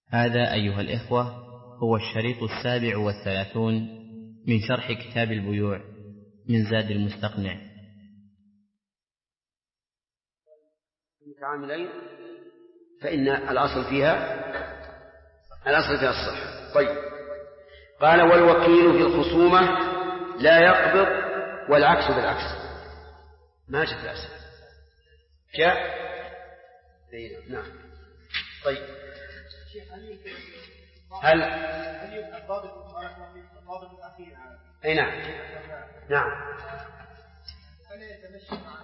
هذا أيها الإخوة هو الشريط 37 من شرح كتاب البيوع من زاد المستقنع. متعاملين فإن الأصل فيها الصحة. طيب، قال والوكيل في الخصومة لا يقبض والعكس بالعكس. ما جاء الأسف جاء نعم. طيب، هل الضابط الأخير أي نعم فلا يتمشى مع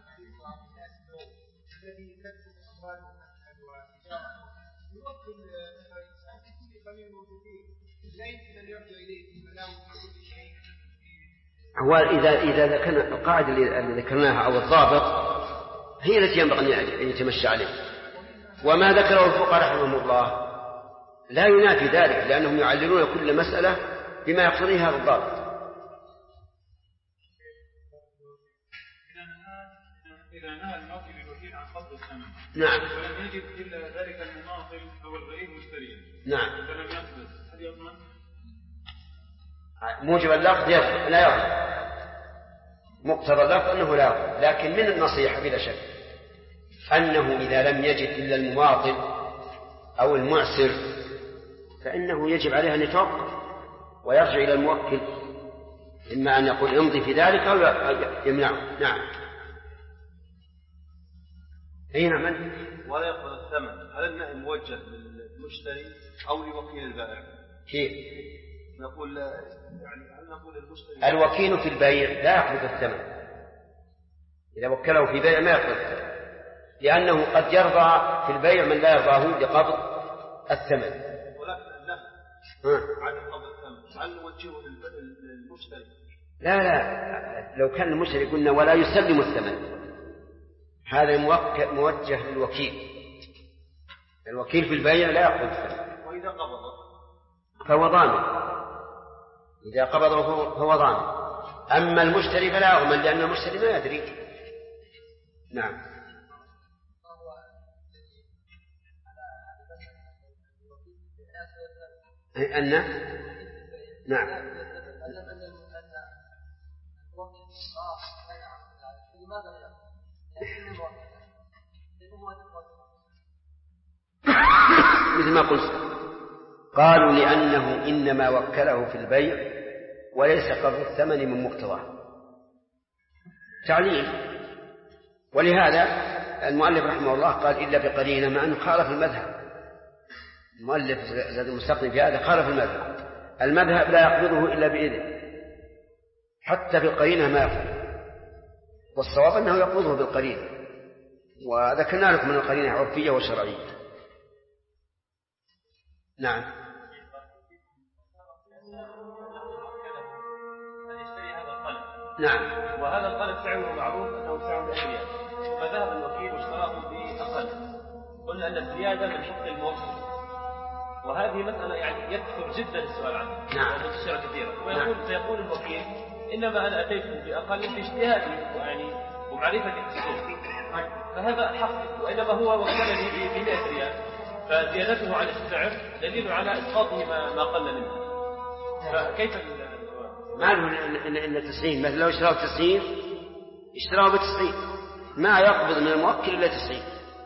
الذي تكتب أمواله والتجارة يوكل الإنسان في كل قليل موجودين لا يمكن أن يرجع إليه فلا كل شيء. هو إذا ذكرنا القاعدة اللي ذكرناها أو الضابط هي التي ينبغي أن يتمشى عليه، وما ذكره الفقهاء رحمهم الله لا ينافي ذلك، لأنهم يعللون كل مسألة بما يقتضيه هذا الضابط. إذا نهى الموكل الوكيل عن قبض الثمن نعم ولم يجد إلا ذلك المماطل أو الغريب مشتريا نعم فلم يقبض هل يضمن؟ موجب اللفظ لا يضمن، مقتضى اللفظ أنه لا يضمن، لكن من النصيحة بلا شك أنه إذا لم يجد إلا المماطل أو المعسر فإنه يجب عليه أن يتوقف ويرجع إلى الموكل، إما أن يقول امضي في ذلك أو يمنعه. نعم. أي نعم. ولا يقبل الثمن، هل النهي موجه للمشتري أو لوكيل البائع؟ كيف؟ نقول هل نقول المشتري الوكيل في البيع لا يقبض الثمن، إذا وكله في بيع ما يقبض الثمن، لأنه قد يرضى في البيع من لا يرضاه لقبض الثمن. ولكن النهي عن قبض الثمن هل نوجهه للمشتري؟ لا، لو كان المشتري قلنا ولا يسلم الثمن، هذا موجه للوكيل. الوكيل في البيع لا يقبض الثمن، وإذا قبضه فهو ضامن، إذا قبضه فهو ضامن. أما المشتري فلا يضمن، لأن المشتري ما يدري. نعم. نعم. مثل ما قلت، قالوا لأنه إنما وكله في البيع وليس قبض الثمن من مقتضاه تعليل، ولهذا المؤلف رحمه الله قال إلا بقرينة، مع أنه خالف المذهب. المؤلف زاد المستقنع في هذا خالف المذهب لا يقبضه إلا بإذن، حتى في القرينة ما يقبض، والصواب أنه يقبضه بالقرينة، وذكرنا لكم من القرينة عرفية وشرعية. نعم. نعم. وهذا القلم سعره معروف أنه سعر الأشياء، فذهب الوكيل واشتراه بأقل، قلنا أن الزيادة من حق الموكل، وهذه مسألة يعني يكثر جدا السؤال عنها. نعم. ومنتشرة كثيرا، فيقول الوكيل إنما أنا أتيت بأقل في اجتهادي ومعرفتي بالسوق، فهذا حق، وإنما هو وكلني ب100 ريال، فزيادته على السعر دليل على إسقاطه ما قل منه. فكيف ما له إلا 90، مثل لو اشتراه 90 اشتراه ب90 ما يقبض من الموكل إلا 90،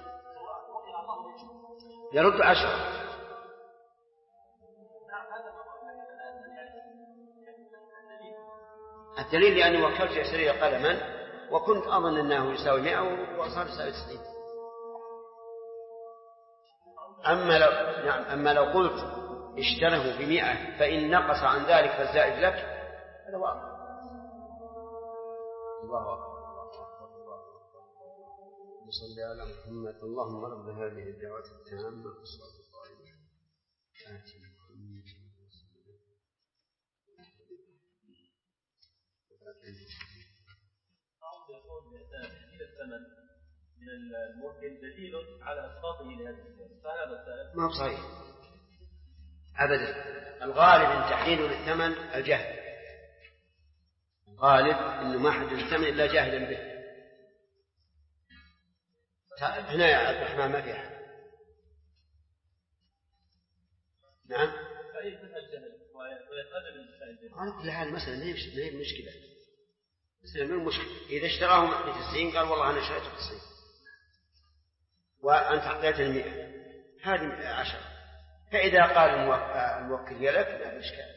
يرد 10. الدليل لأني وكلت يشتري قلما وكنت أظن أنه يساوي 100 وصار يساوي 90. أما لو قلت اشتره ب100 فإن نقص عن ذلك فالزائد لك، هذا واضح. الله أكبر. نصلي على محمد. اللهم رب هذه الدعوة التامة والصلاة القائمة آتي محمد تحديد الثمن من الموكل دليل على إسقاطه لهذه الزيادة، فهذا ما هو صحيح أبدا. الغالب أن تحديد للثمن الجهل، غالب أنه ما حدد الثمن إلا جاهلا به. هنا يا عبد الرحمن ما في أحد. نعم. فأي فهم الجهل ويقدم الإنسان الجهل. على كل حال المسألة ما هي مشكلة. مسألة من المشكلة إذا اشتراه ب90 قال والله أنا شريته ب90 وأنت أعطيتني 100 هذه 10. فإذا قال الموكل لك لا إشكال.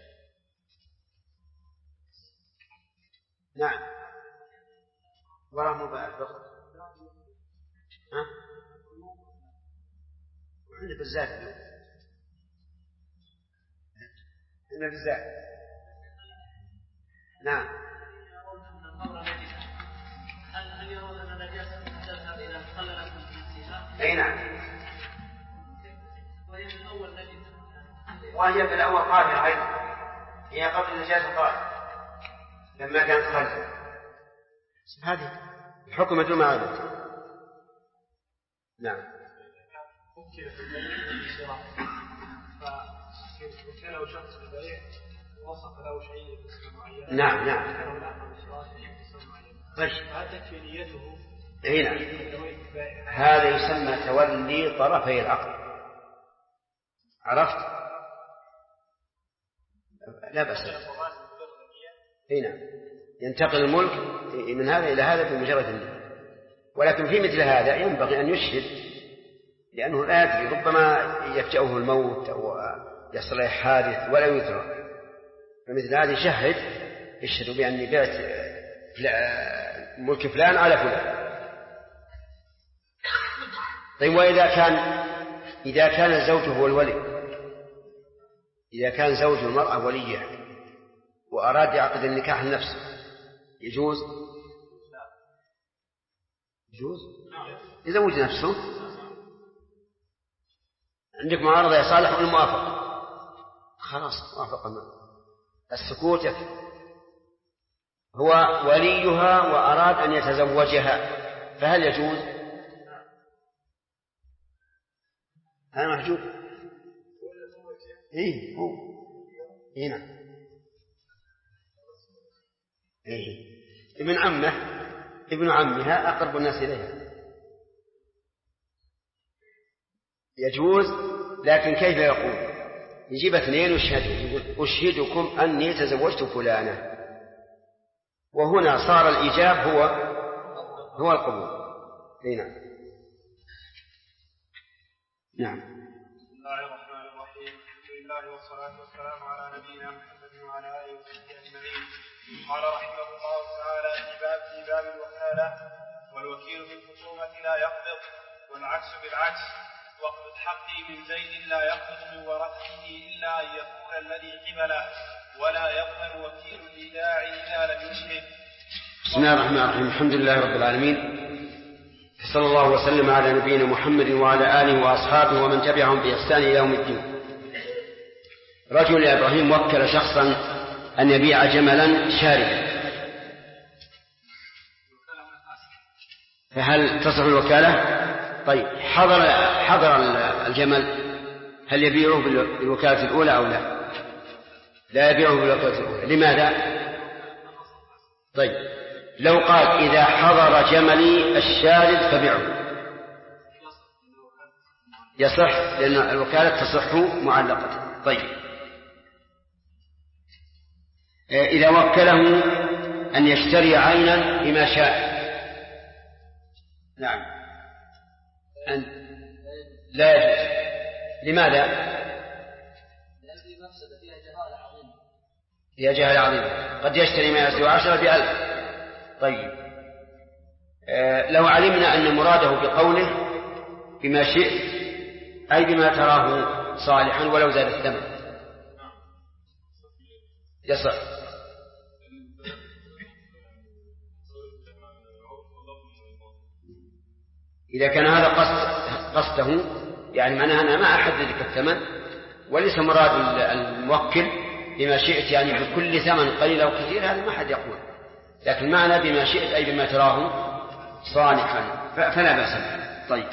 نعم. وراه مباح فقط. ها؟ وعند بالذات عند بالذات. نعم. هل يرون أن النجاسة تذهب إلى خللة نفسها؟ أي نعم. وهي من أول نجسة. وهي في الأول طاهرة أيضا. هي قبل النجاسة طاهرة لما كانت خلفة. هذه حكم مثل ما عرفت. نعم. ممكن في الشراء فكان له شخص البيع وصف له شيء بصفة معينة. نعم نعم. طيب. هل تكفي نيته؟ اي نعم. هذا يسمى تولي طرفي العقد. عرفت؟ لا بأس. اي نعم. ينتقل الملك من هذا إلى هذا بمجرد النية. ولكن في مثل هذا ينبغي أن يشهد لأنه لا يدري ربما يفجأه الموت أو يحصل له حادث ولا يدرك. فمثل هذا يشهدوا بأني بعت ملك فلان على فلان. طيب إذا كان الزوج هو الولي، إذا كان زوج المرأة وليه وأراد يعقد النكاح لنفسه يجوز؟ يجوز؟ يزوج نفسه. عندك معارضة يا صالح والموافقة خلاص موافقة السكوت يكفي. هو وليها وأراد أن يتزوجها فهل يجوز؟ هذا محجوب. إيه هو هنا إيه ابن عمها أقرب الناس إليها يجوز. لكن كيف يقول؟ يجيب 2 يشهدوا، أشهدكم أني تزوجت فلانة، وهنا صار الإيجاب هو القبول. نعم. بسم الله الرحمن الرحيم. الحمد لله والصلاة والسلام على نبينا محمد وعلى آله وصحبه أجمعين. قال رحمه الله تعالى في باب الوكالة: والوكيل في الخصومة لا يقبض، والعكس بالعكس. وقبض حقي من زيد لا يقبض من ورثته إلا أن يكون الذي قبله، ولا يقبل وكيل الإيداع إذا لم يشهد. بسم الله الرحمن الرحيم. الحمد لله رب العالمين، صلى الله وسلم على نبينا محمد وعلى آله وأصحابه ومن تبعهم بإحسان إلى يوم الدين. رجل إبراهيم وكل شخصا أن يبيع جملا شاردا، فهل تصح الوكالة؟ طيب حضر الجمل، هل يبيعه بالوكالة الأولى أو لا؟ لا يبيعه بالوكالة الأولى. لماذا؟ طيب لو قال إذا حضر جملي الشارد فبيعه يصح، لأن الوكالة تصح معلقة. طيب إذا وكله أن يشتري عينا بما شاء، نعم أن لا يجوز. لماذا؟ لأن المفسدة فيها جهالة عظيمة. فيها جهالة عظيمة، قد يشتري ما يسوي 10 ب1000. طيب لو علمنا أن مراده بقوله بما شئت أي بما تراه صالحا ولو زاد الثمن يصح. إذا كان هذا قصده يعني معناه أنا ما أحدد لك الثمن، وليس مراد الموكل بما شئت يعني بكل ثمن قليل أو كثير، هذا ما أحد يقول، لكن معنى بما شئت أي بما تراه صالحا فلا بأس به. طيب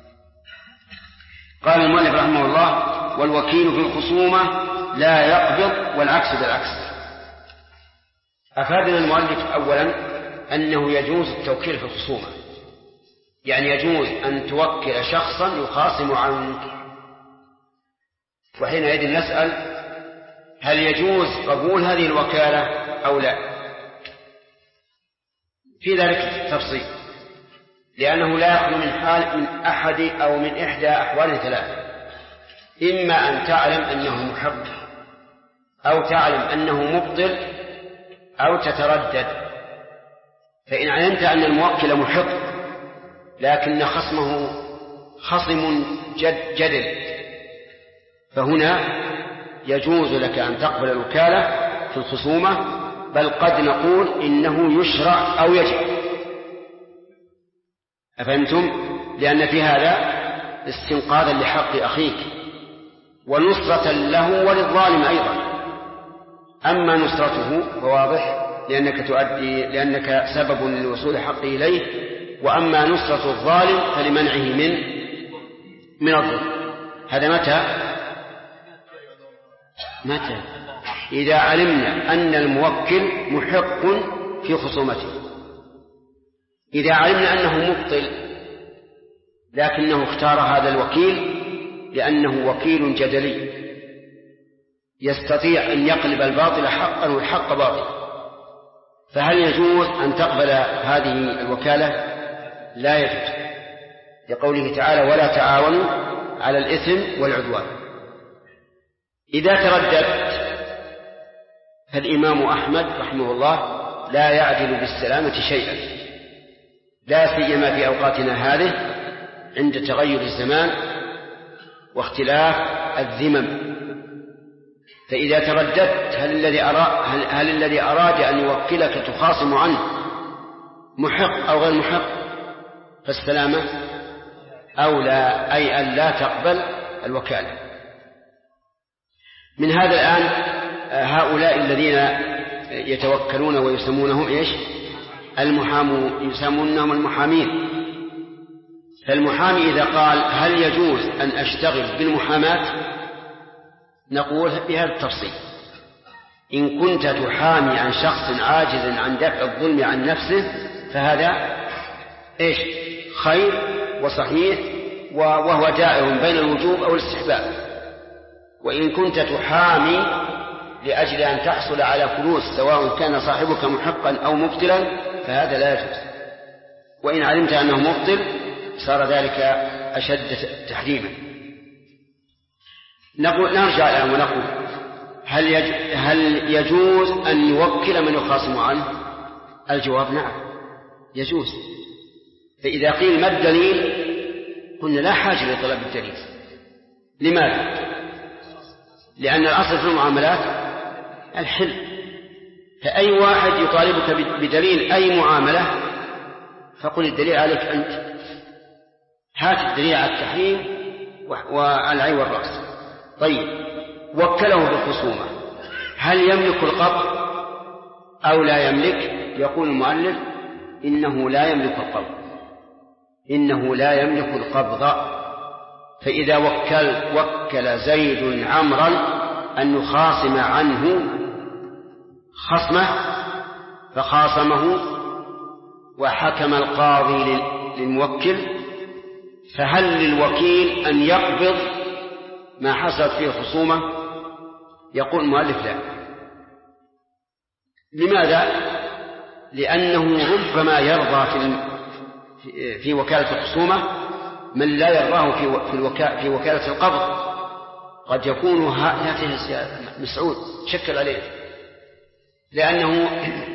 قال المؤلف رحمه الله: والوكيل في الخصومة لا يقبض، والعكس بالعكس. أفادنا المؤلف أولا أنه يجوز التوكيل في الخصومة، يعني يجوز أن توكل شخصا يخاصم عنك، وحينئذ نسأل هل يجوز قبول هذه الوكالة أو لا؟ في ذلك تفصيل، لأنه لا يخلو من حال من أحد أو من إحدى أحوال ثلاثة: إما أن تعلم أنه محق، أو تعلم أنه مبطل، أو تتردد. فإن علمت أن الموكل محق لكن خصمه خصم جدل، فهنا يجوز لك أن تقبل الوكالة في الخصومة، بل قد نقول إنه يشرع أو يجب. أفهمتم؟ لأن في هذا استنقاذا لحق أخيك ونصرة له وللظالم أيضا. أما نصرته فواضح لأنك سبب لوصول حقه إليه، وأما نصرة الظالم فلمنعه من الظلم. هذا متى؟ إذا علمنا أن الموكل محق في خصومته. إذا علمنا أنه مبطل لكنه اختار هذا الوكيل لأنه وكيل جدلي يستطيع أن يقلب الباطل حقا والحق باطل، فهل يجوز أن تقبل هذه الوكالة؟ لا يجوز، لقوله تعالى: ولا تعاونوا على الإثم والعدوان. إذا ترددت فالإمام أحمد رحمه الله لا يعدل بالسلامة شيئا، لا سيما في أوقاتنا هذه عند تغير الزمان واختلاف الذمم. فإذا ترددت هل الذي أراد أن يوكلك تخاصم عنه محق أو غير محق، فالسلامة أولى، أي أن لا تقبل الوكالة. من هذا الآن هؤلاء الذين يتوكلون ويسمونهم إيش؟ يسمونهم المحامين. فالمحامي إذا قال هل يجوز أن أشتغل بالمحاماة، نقول بهذا التفصيل: إن كنت تحامي عن شخص عاجز عن دفع الظلم عن نفسه فهذا إيش؟ خير وصحيح، وهو دائر بين الوجوب أو الاستحباب. وإن كنت تحامي لأجل أن تحصل على فلوس سواء كان صاحبك محقا أو مبطلا فهذا لا يجوز. وإن علمت أنه مبطل صار ذلك أشد تحريما. نرجع الآن ونقول: هل يجوز أن يوكل من يخاصم عنه؟ الجواب: نعم يجوز. فإذا قيل ما الدليل؟ قلنا لا حاجة لطلب الدليل. لماذا؟ لأن الأصل في المعاملات الحل، فأي واحد يطالبك بدليل أي معاملة فقل الدليل عليك أنت، هات الدليل على التحريم والعين والرأس. طيب، وكله بالخصومة، هل يملك القبض أو لا يملك؟ يقول المؤلف: إنه لا يملك القبض، إنه لا يملك القبض. فإذا وكل زيد عمرا أن يخاصم عنه خصمه فخاصمه وحكم القاضي للموكل، فهل للوكيل أن يقبض ما حصلت فيه الخصومة؟ يقول المؤلف: لا. لماذا؟ لأنه ربما يرضى في وكالة الخصومة من لا يرضاه في وكالة القبض. قد يكون هاته مسعود شكل عليه، لأنه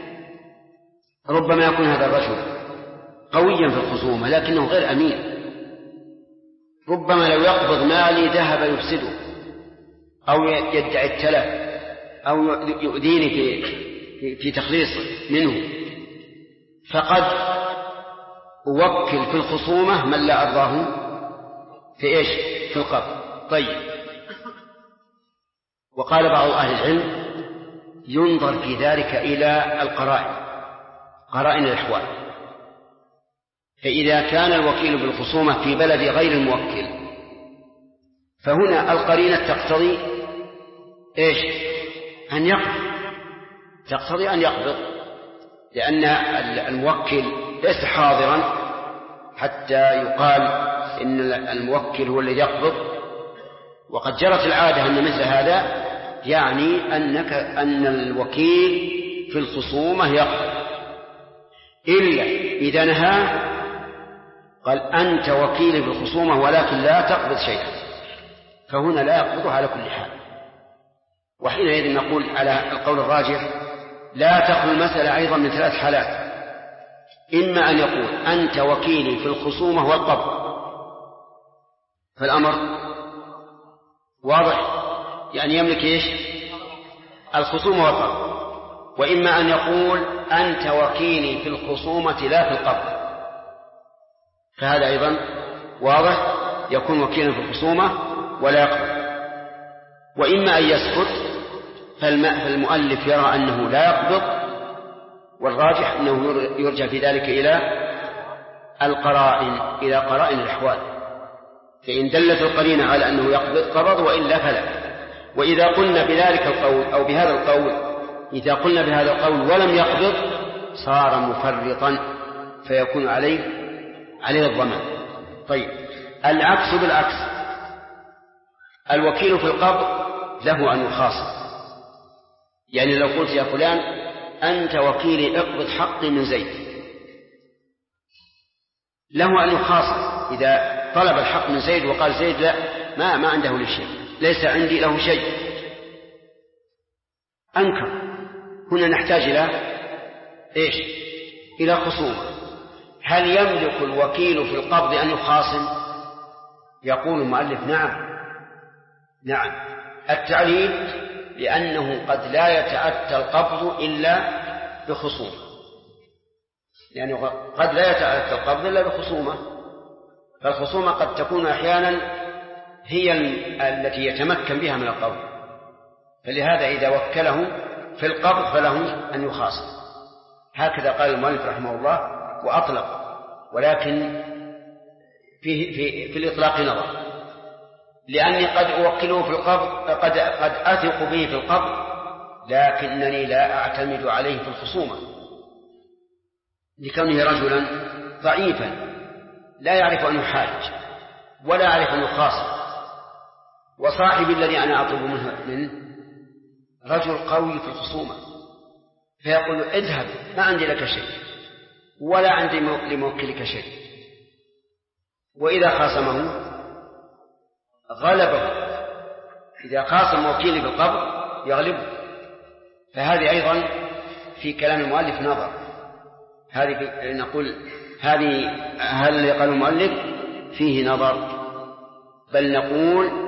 ربما يكون هذا الرجل قويا في الخصومة لكنه غير أمين، ربما لو يقبض مالي ذهب يفسده أو يدعي التلف أو يؤذيني في تخليص منه، فقد أوكل في الخصومة من لا أرضاه في إيش؟ في القبض. طيب، وقال بعض أهل العلم: ينظر في ذلك إلى قرائن الأحوال. فإذا كان الوكيل بالخصومة في بلد غير الموكل فهنا القرينة تقتضي إيش؟ أن يقبض، تقتضي أن يقبض، لأن الموكل ليس حاضرا حتى يقال إن الموكل هو الذي يقبض، وقد جرت العادة أن مثل هذا يعني أن الوكيل في الخصومة يقبض، إلا إذا نهى قال أنت وكيل في الخصومة ولكن لا تقبض شيئا، فهنا لا يقبض على كل حال. وحينئذ نقول على القول الراجح لا تخلو المسألة أيضا من 3 حالات: إما أن يقول أنت وكيلي في الخصومة والقبض، فالأمر واضح، يعني يملك إيش؟ الخصومة والقبض. وإما أن يقول أنت وكيلي في الخصومة لا في القبض، فهذا أيضا واضح، يكون وكيلا في الخصومة ولا يقبض. وإما أن يسكت، فالمؤلف يرى أنه لا يقبض، والراجح أنه يرجع في ذلك إلى القرائن، إلى قرائن الأحوال، فإن دلت القرينة على أنه يقبض قبض، وإلا فلا. وإذا قلنا بذلك القول أو بهذا القول، إذا قلنا بهذا القول ولم يقبض صار مفرطا، فيكون عليه الضمان. طيب، العكس بالعكس، الوكيل في القبض له أن يخاصم، يعني لو قلت يا فلان أنت وكيلي اقبض حقي من زيد، له أن يخاصم إذا طلب الحق من زيد وقال زيد لا، ما عنده لي شيء، ليس عندي له شيء، أنكر. هنا نحتاج إلى إيش؟ إلى خصومة. هل يملك الوكيل في القبض أن يخاصم؟ يقول المؤلف نعم. التعليل لأنه قد لا يتأتى القبض إلا بخصومة، يعني قد لا يتأتى القبض إلا بخصومة، فالخصومة قد تكون أحيانا هي التي يتمكن بها من القبض، فلهذا إذا وكله في القبض فله أن يخاصم. هكذا قال المؤلف رحمه الله وأطلق، ولكن في الإطلاق نظر، لأني قد أوكله في القبض، قد أثق به في القبض، لكنني لا أعتمد عليه في الخصومة، لكونه رجلا ضعيفا لا يعرف أن يحاج ولا يعرف أن يخاصم. وصاحبي الذي أنا أطلب منه رجل قوي في الخصومة، فيقول له اذهب، ما عندي لك شيء ولا عندي لموكلك شيء. وإذا خاصمه غلبه، إذا خاصم وكيلي بالقبض يغلبه. فهذه أيضا في كلام المؤلف نظر، هذه نقول هذا اللي قال المؤلف فيه نظر، بل نقول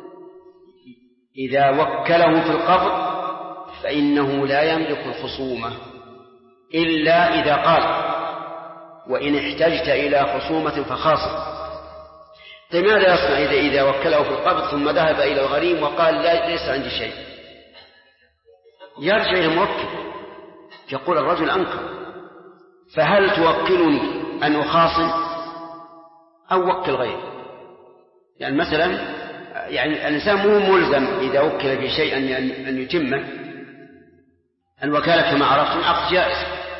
إذا وكله في القبض فإنه لا يملك الخصومة إلا إذا قال وإن احتجت إلى خصومة فخاصم. طيب ماذا يصنع إذا وكله في القبض ثم ذهب إلى الغريم وقال لا ليس عندي شيء؟ يرجع إلى الموكل، يقول الرجل أنكر، فهل توكلني أن أخاصم أو وكل غيري؟ يعني مثلا يعني الإنسان مو ملزم إذا وكل في شيء أن يتمه. الوكالة كما عرفتم عقد جائز،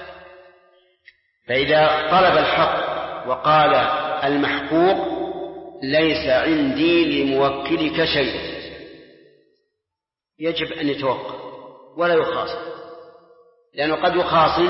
فإذا طلب الحق وقال المحقوق ليس عندي لموكلك شيء، يجب أن يتوقف ولا يخاصم، لأنه قد يخاصم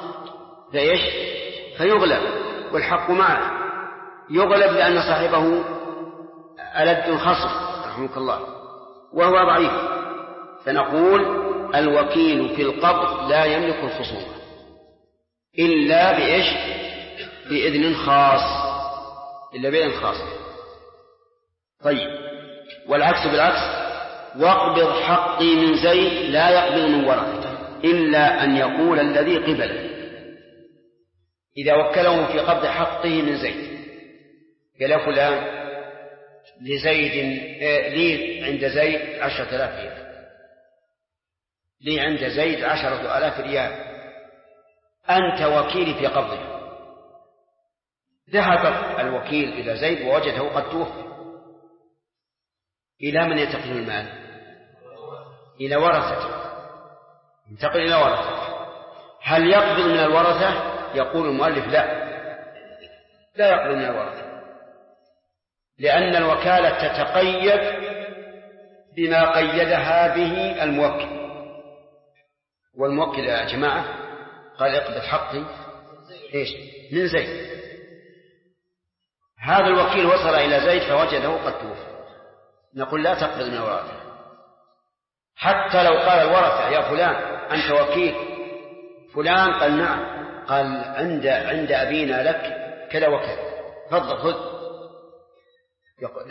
فيغلب والحق معه، يغلب لأن صاحبه ألد الخصم رحمك الله وهو ضعيف. فنقول الوكيل في القبض لا يملك الخصومة إلا بإذن خاص، إلا بإذن خاص. طيب، والعكس بالعكس، واقبض حقي من زيد لا يقبض من ورثته إلا أن يقول الذي قبله. إذا وكله في قبض حقه من زيد قال فلان لزيد لي عند زيد 10,000 ريال، لي عند زيد 10,000 ريال، أنت وكيلي في قبضه. ذهب الوكيل إلى زيد ووجده قد توفي، إلى من ينتقل المال؟ إلى ورثته، ينتقل إلى ورثته. هل يقبض من الورثة؟ يقول المؤلف لا يقبض من الورثة، لأن الوكالة تتقيد بما قيدها به الموكل. والموكل يا جماعة قال اقبض حقي إيش من زيد. هذا الوكيل وصل إلى زيد فوجده قد توفي، نقول لا تقبض من الورثة حتى لو قال الورثة يا فلان أنت وكيل فلان، قال نعم، قال عند أبينا لك كذا وكذا، تفضل خذ، يقول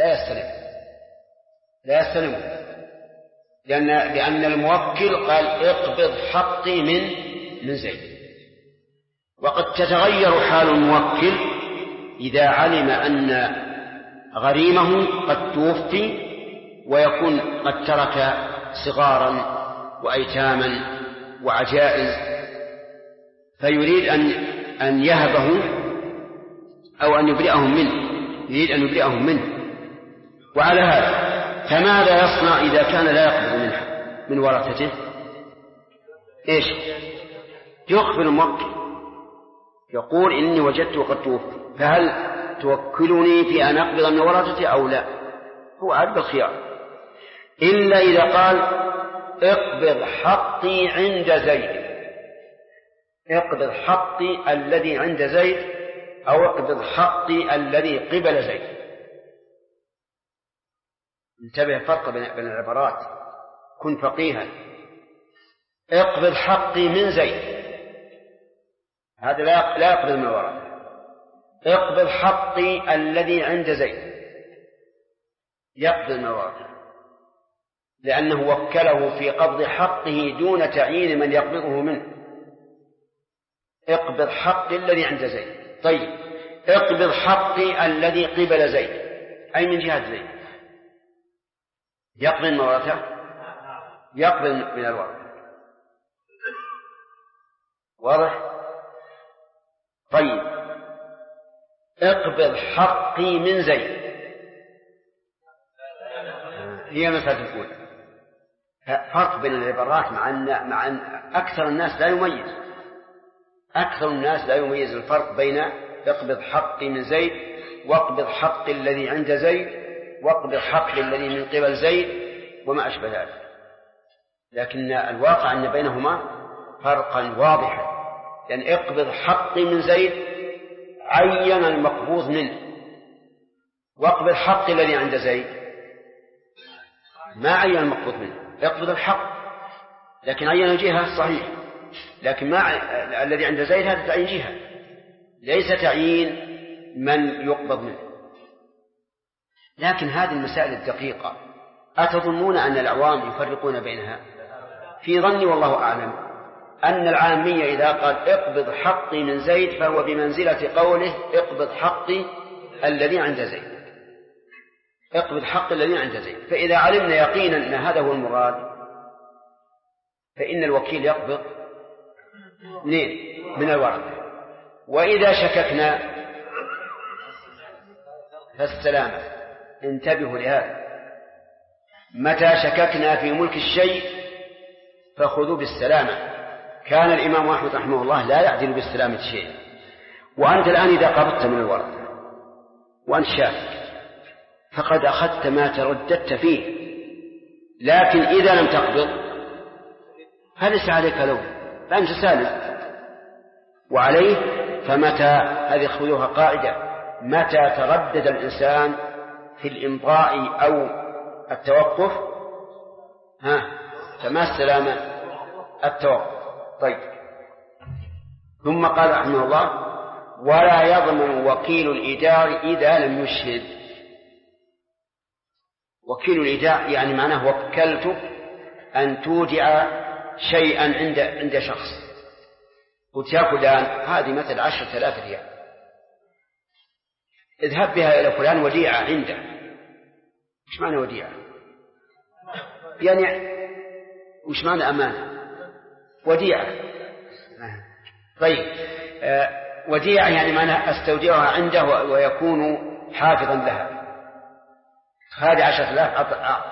لا يستلم لأن الموكل قال اقبض حقي من زيد. وقد تتغير حال الموكل إذا علم أن غريمه قد توفي ويكون قد ترك صغارا وأيتاما وعجائز، فيريد أن يهبه أو أن يبرئهم منه. وعلى هذا فماذا يصنع إذا كان لا يقبض من ورثته؟ إيش يخبر الموكل، يقول إني وجدت قد توفي، فهل توكلني في أن أقبض من ورثته أو لا؟ هو عاد الخيار، إلا إذا قال اقبض حقي عند زيد، اقبض حقي الذي عند زيد، أو اقبض حقي الذي قبل زيد. انتبه فرق بين العبارات، كن فقيها. اقبض حقي من زيد، هذا لا يقبض من الورثة. اقبض حقي الذي عند زيد، يقبض من الورثة، لأنه وكله في قبض حقه دون تعيين من يقبضه منه. اقبض حقي الذي عند زيد. طيب اقبض حقي الذي قبل زيد، أي من جهة زيد، يقبض من الورثة، يقبض من الورثة. واضح؟ طيب اقبض حقي من زيد، هي مسألة الأولى. فرق بين العبارات مع أن أكثر الناس لا يميز الفرق بين اقبض حقي من زيد واقبض حقي الذي عند زيد واقبض حقي الذي من قبل زيد وما أشبه ذلك. لكن الواقع أن بينهما فرقا واضحا، يعني اقبض حقي من زيد عين المقبوض منه، واقبض حقي الذي عند زيد ما عين المقبوض منه، يقبض الحق لكن عين الجهة صحيح، لكن ما الذي عند زيد هذا تعيين جهة ليس تعيين من يقبض منه. لكن هذه المسائل الدقيقة أتظنون أن العوام يفرقون بينها؟ في ظني والله أعلم أن العامية إذا قال اقبض حقي من زيد فهو بمنزلة قوله اقبض حقي الذي عند زيد، اقبض حقي الذي عند زيد. فإذا علمنا يقينا أن هذا هو المراد فإن الوكيل يقبض من الورثة. وإذا شككنا فالسلامة. انتبهوا لهذا، متى شككنا في ملك الشيء فخذوا بالسلامة. كان الإمام أحمد رحمه الله لا يعدل بالسلامة شيء. وأنت الآن إذا قبضت من الورثة وأنت شاكك فقد أخذت ما ترددت فيه، لكن إذا لم تقبض فليس عليك لوم، فأنت سالم. وعليه فمتى، هذه خذوها قاعدة، متى تردد الإنسان في الإمضاء أو التوقف فما السلامة؟ التوقف. طيب ثم قال رحمه الله ولا يضمن وكيل الإيداع إذا لم يشهد. وكيل الإيداع يعني معناه وكلتك أن تودع شيئا عند شخص، قلت يا فلان هذه مثل 10,000 ريال، اذهب بها إلى فلان وديعة عنده. وش معنى وديعة؟ يعني وش معنى أمانة؟ وديعة. طيب وديعة يعني معنى أستودعها عنده ويكون حافظا لها. هذه 10,000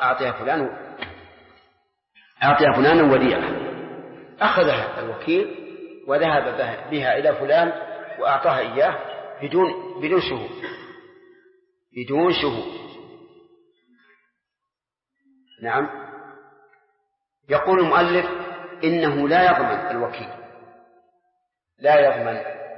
أعطيها فلان وديعة. أخذها الوكيل وذهب بها إلى فلان وأعطاها إياه بدون شهود. نعم. يقول المؤلف إنه لا يضمن الوكيل، لا يضمن.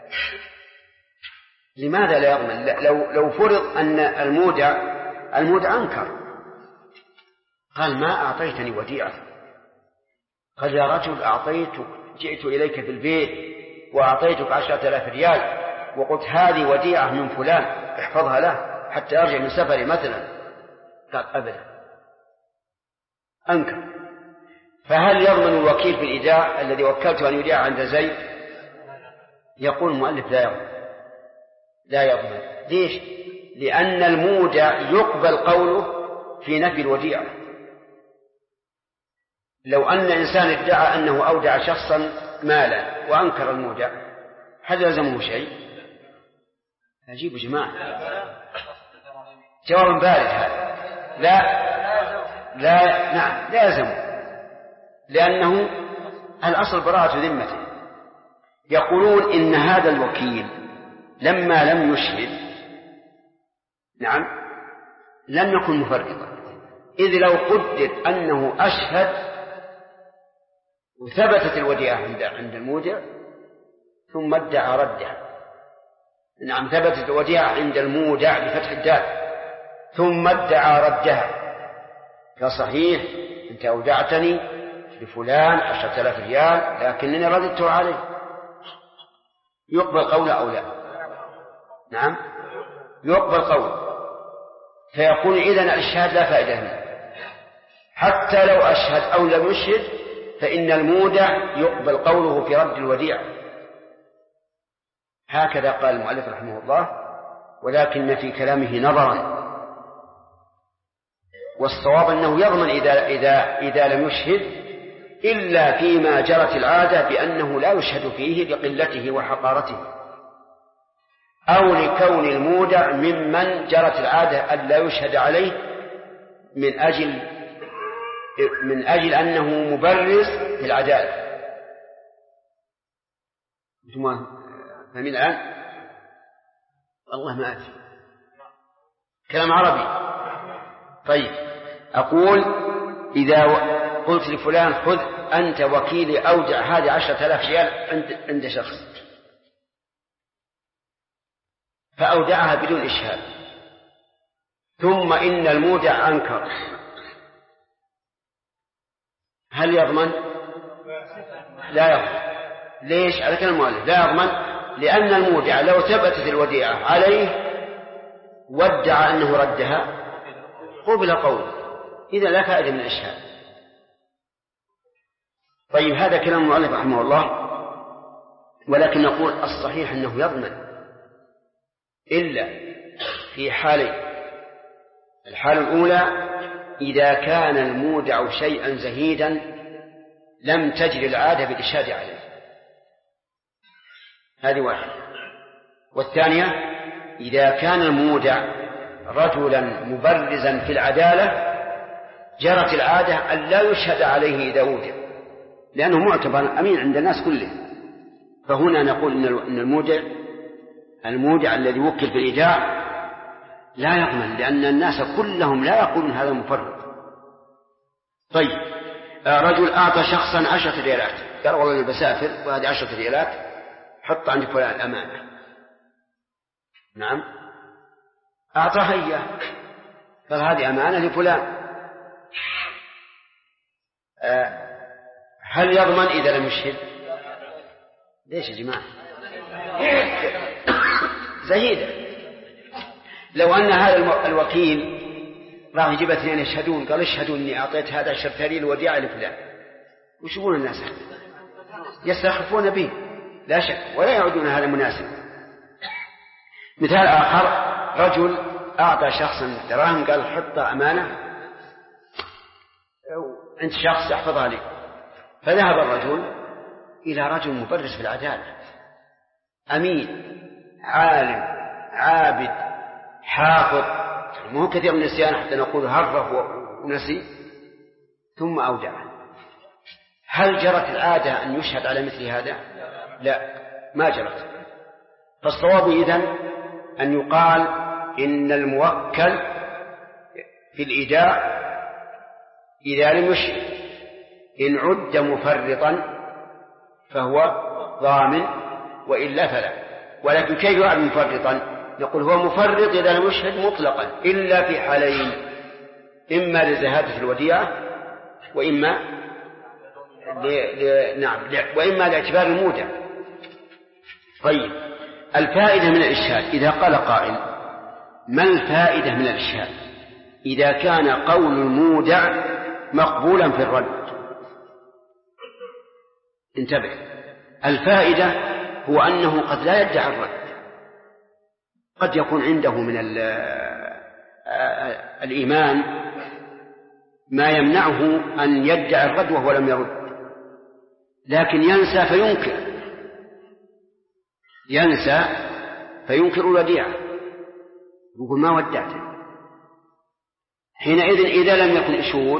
لماذا لا يضمن؟ لو فرض أن المودع أنكر، قال ما أعطيتني وديعة، قال يا رجل جئت إليك في البيت وأعطيتك 10,000 ريال وقلت هذه وديعة من فلان احفظها له حتى أرجع من سفري مثلا، قال أبدا، أنكر. فهل يضمن الوكيل في الإيداع الذي وكلته أن يودع عند زيد؟ يقول المؤلف لا يضمن. ليش؟ لأن المودع يقبل قوله في نفي الوديعة. لو أن إنسان ادعى أنه أودع شخصا مالا وأنكر المودع، هل يلزمه شيء؟ عجيب يا جماعة، جواب بارد هذا. نعم لا يلزمه، لأنه الأصل براءة ذمته. يقولون إن هذا الوكيل لما لم يشهد نعم لم يكن مفرطا، إذ لو قدر أنه أشهد وثبتت الوديعة عند المودع ثم ادعى ردها، نعم ثبتت الوديعة عند المودع بفتح الدال ثم ادعى ردها، فصحيح أنت أودعتني لفلان 10,000 ريال لكنني رددته عليه، يقبل قوله أو لا؟ نعم يقبل قوله. فيقول إذن الإشهاد لا فائدة منه، حتى لو أشهد أو لم يشهد فإن المودع يقبل قوله في رد الوديعة. هكذا قال المؤلف رحمه الله، ولكن في كلامه نظرا، والصواب أنه يضمن إذا لم يشهد إلا فيما جرت العادة بأنه لا يشهد فيه لقلته وحقارته، أو لكون المودع ممن جرت العادة أن لا يشهد عليه من أجل أنه مبرز في العدالة. أنتم فاهمين الآن؟ والله ما أدري، كلام عربي. طيب أقول إذا قلت لفلان خذ أنت وكيلي أودع هذه 10,000 ريال عند شخص، فأودعها بدون إشهاد، ثم إن المودع أنكر، هل يضمن؟ لا يضمن. ليش؟ على كلام المؤلف لا يضمن، لأن المودع لو ثبتت الوديعة عليه وادعى أنه ردها قبل قوله، إذا لا فائدة من الإشهاد. طيب هذا كلام المؤلف رحمه الله، ولكن نقول الصحيح أنه يضمن إلا في حالين. الحالة الأولى إذا كان المودع شيئا زهيدا لم تجري العادة بالإشهاد عليه، هذه واحدة. والثانية إذا كان المودع رجلا مبرزا في العدالة جرت العادة أن لا يشهد عليه إذا أودع، لأنه معتبر أمين عند الناس كله. فهنا نقول إن المودع الذي وكل في الإيداع لا يضمن، لأن الناس كلهم لا يقولون هذا مفرط. طيب رجل أعطى شخصا 10 ريالات، قال والله بسافر وهذه 10 ريالات حط عند فلان أمانة، نعم أعطاها إياه، قال هذه أمانة لفلان، هل يضمن إذا لم يشهد؟ ليش يا جماعة؟ زهيدة. لو أن هذا الوكيل راح يجيب 2 يشهدون، قال اشهدوا أني أعطيت هذا 10 ريال وديعة لفلان، وش يقول الناس؟ يستخفون به لا شك ولا يعودون هذا مناسب. مثال آخر، رجل أعطى شخصا دراهم قال حطها أمانة عند شخص يحفظها لي، فذهب الرجل إلى رجل مبرز في العدالة أمين عالم عابد حافظ، مو كثير من النسيان حتى نقول هرف ونسي، ثم أودعه، هل جرت العادة أن يشهد على مثل هذا؟ لا، ما جرت. فالصواب إذن أن يقال إن الموكل في الإيداع إذا لم يشهد إن عد مفرطا فهو ضامن وإلا فلا. ولكن كيف يعد مفرطا؟ نقول هو مفرط إذا لم يشهد مطلقا إلا في حالين: إما لزهادة الوديعة وإما وإما لاعتبار المودع. طيب، الفائدة من الإشهاد. إذا قال قائل: ما الفائدة من الإشهاد إذا كان قول المودع مقبولا في الرد؟ انتبه، الفائدة هو أنه قد لا يدعي الرد، قد يكون عنده من الإيمان ما يمنعه أن يدعي الرد وهو لم يرد، لكن ينسى فينكر الوديعة، يقول ما ودعته. حينئذ إذا لم يكن شهود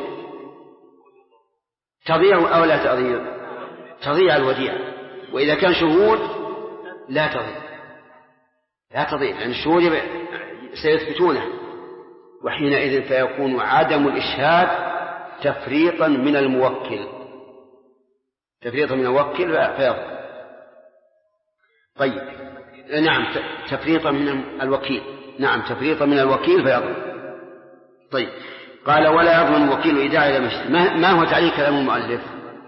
تضيع أو لا تضيع؟ تضيع الوديعة. وإذا كان شهود لا تضيع لأن الشهود سيثبتونه، وحينئذ فيكون عدم الإشهاد تفريطا من الموكل فيضل. طيب، نعم، تفريطا من الوكيل، نعم، تفريطا من الوكيل فيضل. طيب، قال: ولا يضمن الوكيل إيداع إلى مشتري. ما هو تعليق كلام المؤلف؟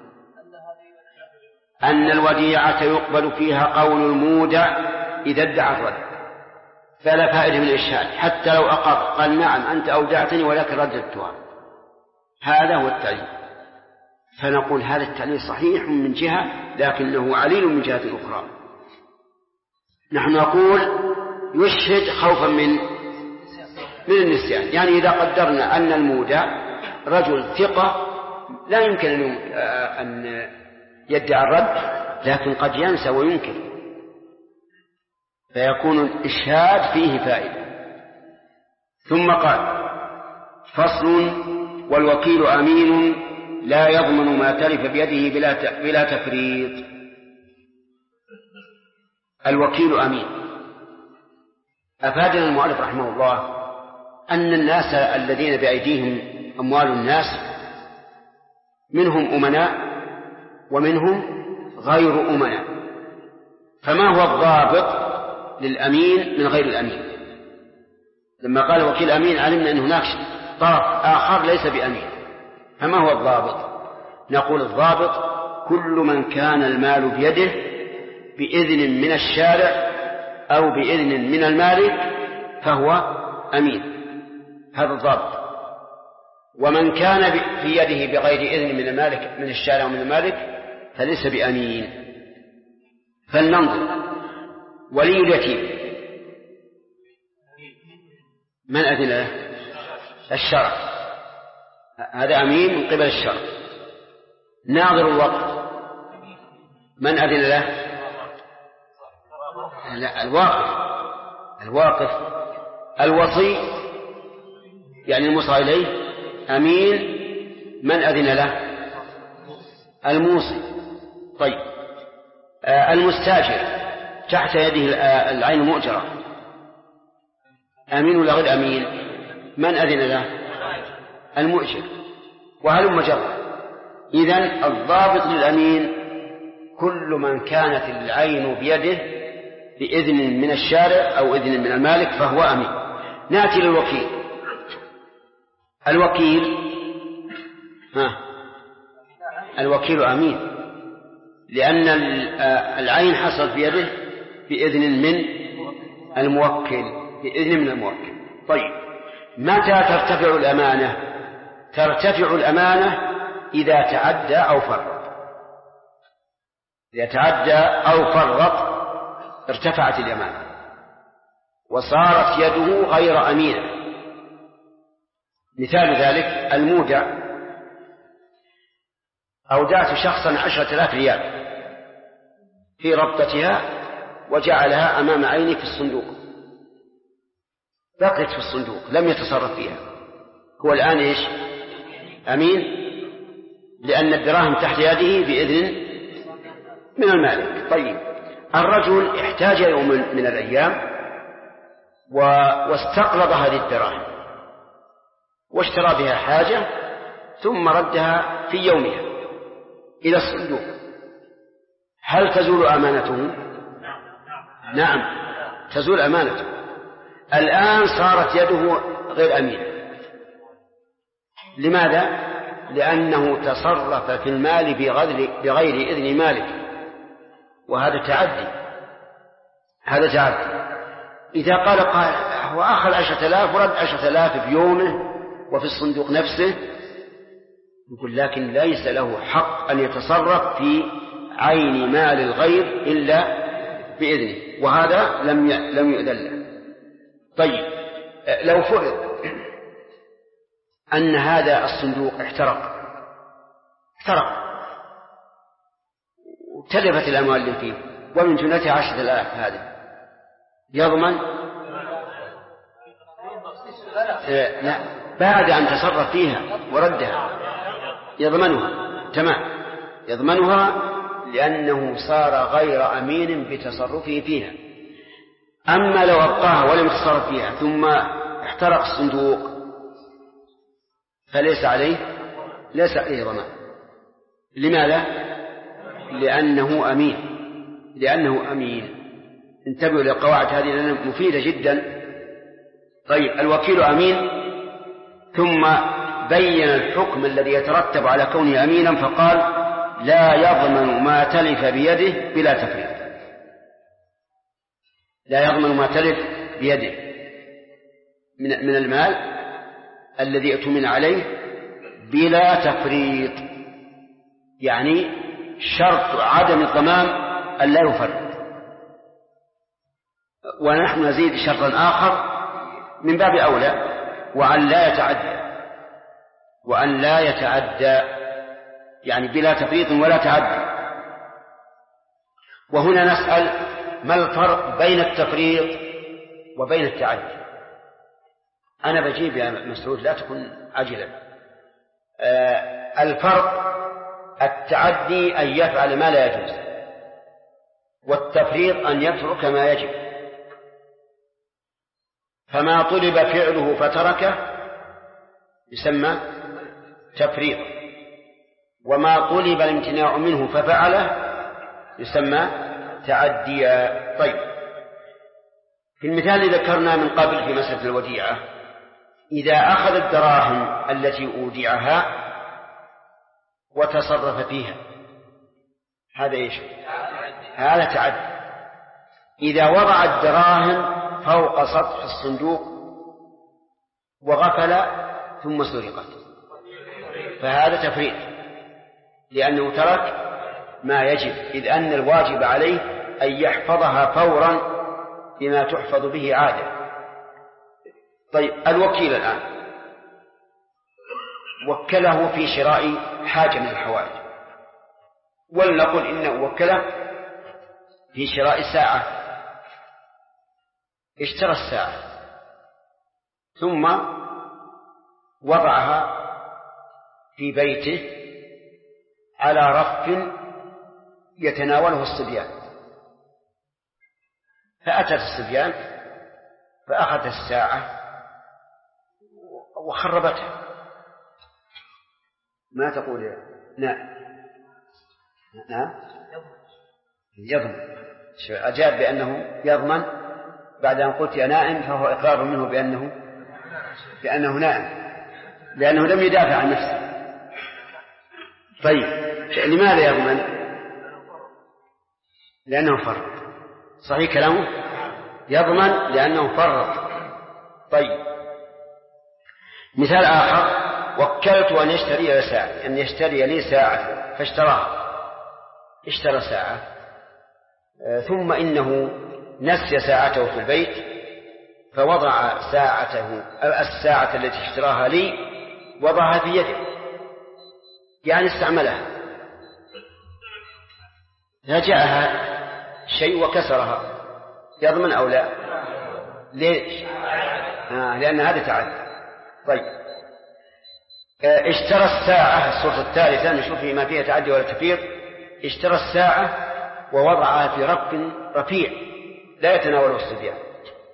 أن الوديعة يقبل فيها قول المودع إذا ادعى الرد، فلا فائدة من الإشهاد حتى لو أقر قال: نعم أنت أودعتني ولكن رددتها. هذا هو التعليل. فنقول هذا التعليل صحيح من جهة، لكنه عليل من جهة أخرى. نحن نقول يشهد خوفا من النسيان. يعني إذا قدرنا أن المودع رجل ثقة لا يمكن أن يدعي الرد، لكن قد ينسى وينكر، فيكون الإشهاد فيه فائدة. ثم قال: فصل: والوكيل أمين لا يضمن ما تلف بيده بلا تفريط. الوكيل أمين. أفادنا المؤلف رحمه الله أن الناس الذين بأيديهم أموال الناس منهم أمناء ومنهم غير أمناء، فما هو الضابط للأمين من غير الأمين؟ لما قال وكيل أمين علمنا أن هناك طرف آخر ليس بأمين، فما هو الضابط؟ نقول الضابط كل من كان المال بيده بإذن من الشارع أو بإذن من المالك فهو أمين، هذا الضابط. ومن كان في يده بغير إذن من المالك من الشارع ومن المالك فليس بأمين. فلننظر: ولي اليتيم من أذن له؟ الشرع، هذا أمين من قبل الشرع. ناظر الوقف من أذن له؟ لا، الواقف. الوصي يعني الموصى إليه أمين من أذن له؟ الموصي. طيب، المستاجر تحت يده العين مؤجرة أمين ولا غير أمين؟ من أذن له؟ المؤجر. وهلم جرا. إذن الضابط للأمين كل من كانت العين بيده بإذن من الشارع أو إذن من المالك فهو أمين. نأتي للوكيل. الوكيل أمين لأن العين حصلت بيده بإذن من الموكل، طيب، متى ترتفع الأمانة؟ ترتفع الأمانة إذا تعدى أو فرط. إذا تعدى أو فرط ارتفعت الأمانة وصارت يده غير أمينة. مثال ذلك المودع: أودعت شخصا 10,000 ريال في ربطتها وجعلها أمام عيني في الصندوق، بقيت في الصندوق لم يتصرف فيها، هو الآن إيش؟ أمين، لأن الدراهم تحت يده بإذن من المالك. طيب، الرجل احتاج يوم من الأيام واستقرض هذه الدراهم واشترى بها حاجة ثم ردها في يومها إلى الصندوق، هل تزول أمانته؟ نعم تزول أمانته. الآن صارت يده غير أمينة. لماذا؟ لأنه تصرف في المال بغير إذن مالك، وهذا تعدي. هذا تعدي. إذا قال هو أخذ 10,000 ورد 10,000 بيومه وفي الصندوق نفسه، يقول لكن ليس له حق أن يتصرف في عين مال الغير إلا بإذنه، وهذا لم يؤذن له. طيب لو فرض أن هذا الصندوق احترق وتلفت الأموال اللي فيه ومن جملتها 10,000 هذه، يضمن؟ لا، بعد أن تصرف فيها وردها يضمنها. تمام، يضمنها لأنه صار غير أمين بتصرفه فيها. أما لو أبقاها ولم يتصرف فيها ثم احترق الصندوق فليس عليه ضمان. لماذا؟ لأنه أمين. انتبهوا للقواعد هذه لأنها مفيدة جدا. طيب الوكيل أمين، ثم بين الحكم الذي يترتب على كونه أمينا فقال لا يضمن ما تلف بيده بلا تفريط. لا يضمن ما تلف بيده من المال الذي اؤتمن عليه بلا تفريط، يعني شرط عدم الضمان أن لا يفرط. ونحن نزيد شرطا آخر من باب أولى، وأن لا يتعدى يعني بلا تفريط ولا تعدي. وهنا نسأل ما الفرق بين التفريط وبين التعدي؟ أنا بجيب يا مسعود لا تكن عجلا. الفرق التعدي أن يفعل ما لا يجوز، والتفريط أن يترك ما يجب. فما طلب فعله فتركه يسمى تفريط، وما طلب الامتناع منه ففعله يسمى تعديا. طيب في المثال الذي ذكرنا من قبل في مسألة الوديعة، إذا أخذ الدراهم التي أودعها وتصرف فيها هذا إيش؟ هذا تعدي. إذا وضع الدراهم فوق سطح الصندوق وغفل ثم سرقت فهذا تفريط، لأنه ترك ما يجب، إذ أن الواجب عليه أن يحفظها فورا بما تحفظ به عادة. طيب الوكيل الآن وكله في شراء حاجة من الحوائج، ولنقل إنه وكله في شراء ساعة، اشترى الساعة ثم وضعها في بيته على رف يتناوله الصبيان، فأتت الصبيان فأخذت الساعة وخربتها. ما تقول يا نعم يضمن. أجاب بأنه يضمن بعد أن قلت يا نائم، فهو إقرار منه بأنه نائم، لأنه لم يدافع عن نفسه. طيب لماذا يضمن؟ لأنه فرط. صحيح كلامه؟ يضمن لأنه فرط. طيب مثال آخر، وكلت أن يشتري لي ساعة فاشتراها، اشترى ساعة ثم إنه نسي ساعته في البيت فوضع الساعة التي اشتراها لي وضعها في يده، يعني استعملها، رجعها شيء وكسرها، يضمن أو لا؟ ليش؟ لأن هذا تعدي. طيب اشترى الساعة، الصورة الثالثة نشوف ما فيها تعدي ولا تفريط. اشترى الساعة ووضعها في رف رفيع لا يتناوله الصبيان،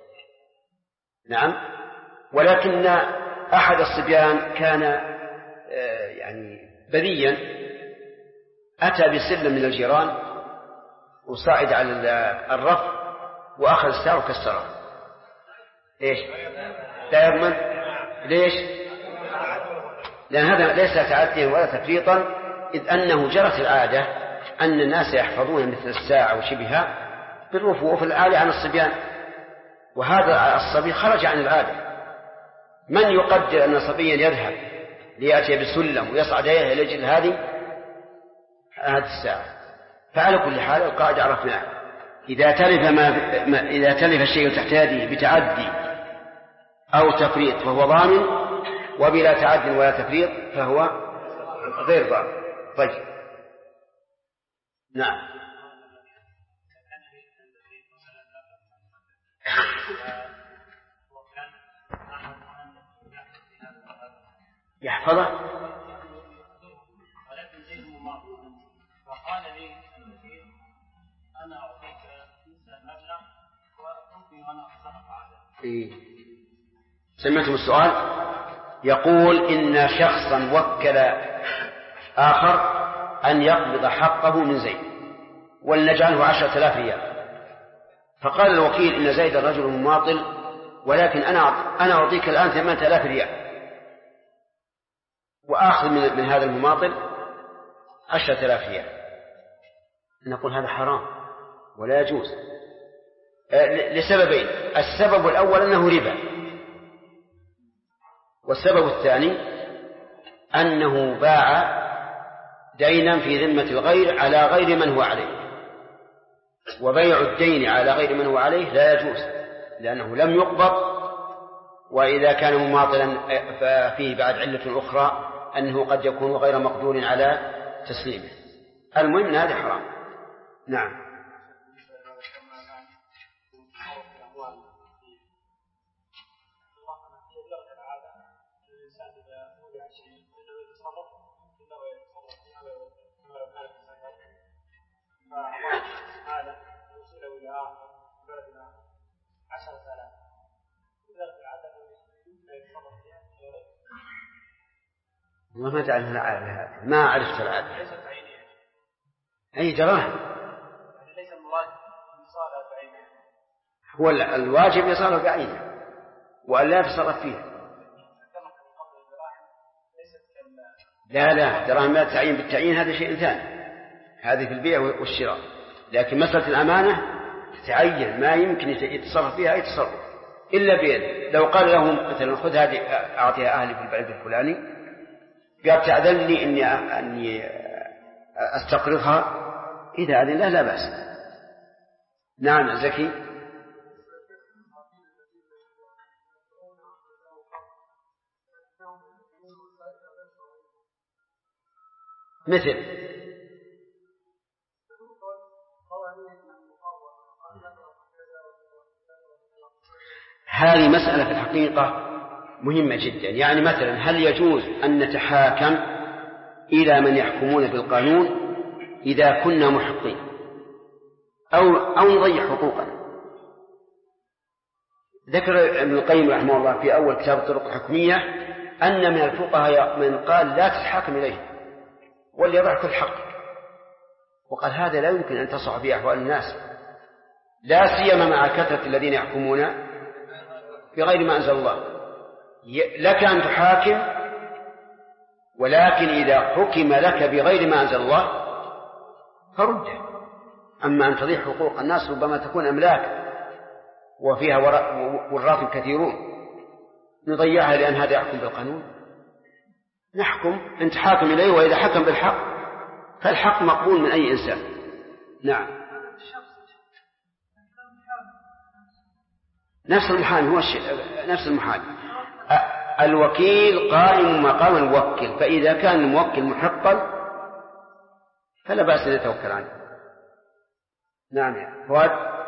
نعم، ولكن أحد الصبيان كان يعني بذيا أتى بسلم من الجيران وصعد على الرف وأخذ الساعة وكسرها، إيش؟ لا يضمن؟ ليش؟ لأن هذا ليس تعديا ولا تفريطا، إذ أنه جرت العادة أن الناس يحفظون مثل الساعة وشبهها بالرفوف العالي عن الصبيان، وهذا الصبي خرج عن العادة. من يقدر أن صبيا يذهب ليأتي بسلم ويصعد إليه لأجل هذه الساعة؟ فعلى كل حال القاعدة عرفناها، إذا تلف الشيء تحت يده بتعدي أو تفريط فهو ضامن، وبلا تعد ولا تفريط فهو غير ضامن. طيب نعم. يحفظه فقال لي أنا أعطيك المبلغ وأعطي وأنا أصرف عليه. سمعتم السؤال؟ يقول إن شخصا وكل آخر أن يقبض حقه من زيد ولنجعله 10,000 ريال، فقال الوكيل إن زيد رجل مماطل، ولكن أنا أعطيك الآن 8,000 ريال وآخذ من هذا المماطل 10,000 ريال. نقول هذا حرام ولا يجوز لسببين: السبب الأول أنه ربا، والسبب الثاني أنه باع دينا في ذمة الغير على غير من هو عليه، وبيع الدين على غير من هو عليه لا يجوز لأنه لم يقبض، وإذا كان مماطلا ففيه بعد علة أخرى أنه قد يكون غير مقدور على تسليمه. المهم أن هذا حرام. نعم. ما تعرف العادة، ما عرفت العادة. أي دراهم هو الواجب يصرف بعينه وأن لا يتصرف فيه. لا دراهم لا تعيين بالتعيين هذا شيء ثاني، هذه في البيع والشراء، لكن مسألة الأمانة تعين ما يمكن يتصرف فيها أي تصرف إلا بيد. لو قال لهم مثلا خذ هذه أعطيها أهلي في البلد الفلاني، قال تأذن لي أني أستقرضها، إذا أذن له لا بأس. نعم زكي. مثل هذه مسألة في الحقيقة مهمة جدا. يعني مثلا هل يجوز أن نتحاكم إلى من يحكمون بالقانون إذا كنا محقين أو نضيع حقوقنا؟ ذكر ابن القيم رحمه الله في أول كتاب الطرق الحكمية أن من الفقهاء من قال لا تتحاكم إليه وليضعك الحق، وقال هذا لا يمكن أن تصح في أحوال الناس، لا سيما مع كثرة الذين يحكمون بغير ما أنزل الله. لك أن تحاكم، ولكن إذا حكم لك بغير ما أنزل الله فرده. أما أن تضيع حقوق الناس ربما تكون أملاك وفيها وراث كثيرون نضيعها لأن هذا يحكم بالقانون. نحكم أن تحاكم إليه، وإذا حكم بالحق فالحق مقبول من أي إنسان. نعم. نفس المحامي هو نفس المحامي. الوكيل قائم مقام الموكل، فإذا كان الموكل محقا فلا بأس أن يتوكل عنه. نعم يا فؤاد.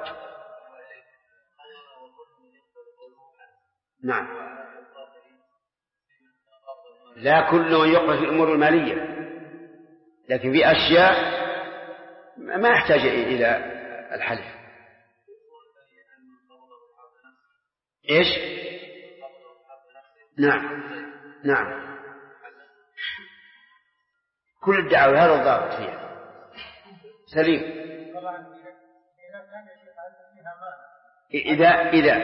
نعم. لا كل من يقبل في الأمور المالية، لكن في أشياء ما يحتاج إلى الحلف. إيش؟ نعم. كل الدعوة هذا الضابط فيها سليم. إذا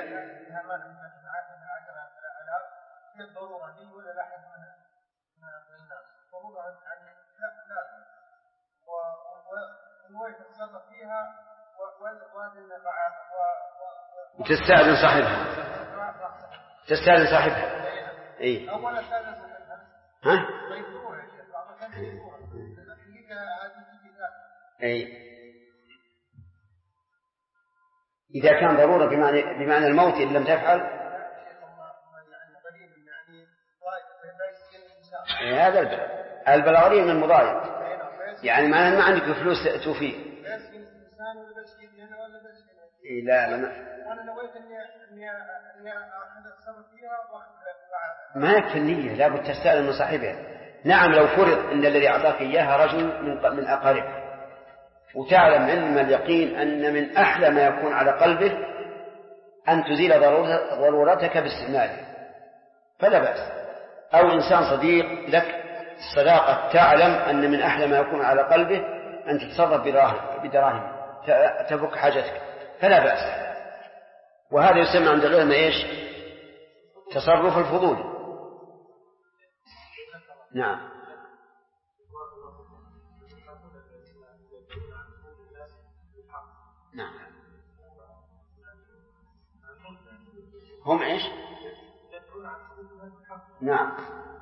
وتستأذن صاحبها إيه. ها؟ إيه. إذا كان ضرورة بمعنى الموت إن لم تفعل هذا البلاغرية من المضايق، يعني ما عندك فلوس توفي. لا ما يكفي النية، لابد تستأذن من صاحبها. نعم لو فرض أن الذي أعطاك إياها رجل من أقاربه وتعلم علم اليقين أن من أحلى ما يكون على قلبه أن تزيل ضرورتك باستعماله فلا بأس. أو إنسان صديق لك الصداقة تعلم أن من أحلى ما يكون على قلبه أن تتصرف بدراهم تفك حاجتك فلا بأس. وهذا يسمى عند العلماء إيش؟ تصرف الفضول. نعم. نعم. هم إيش؟ نعم.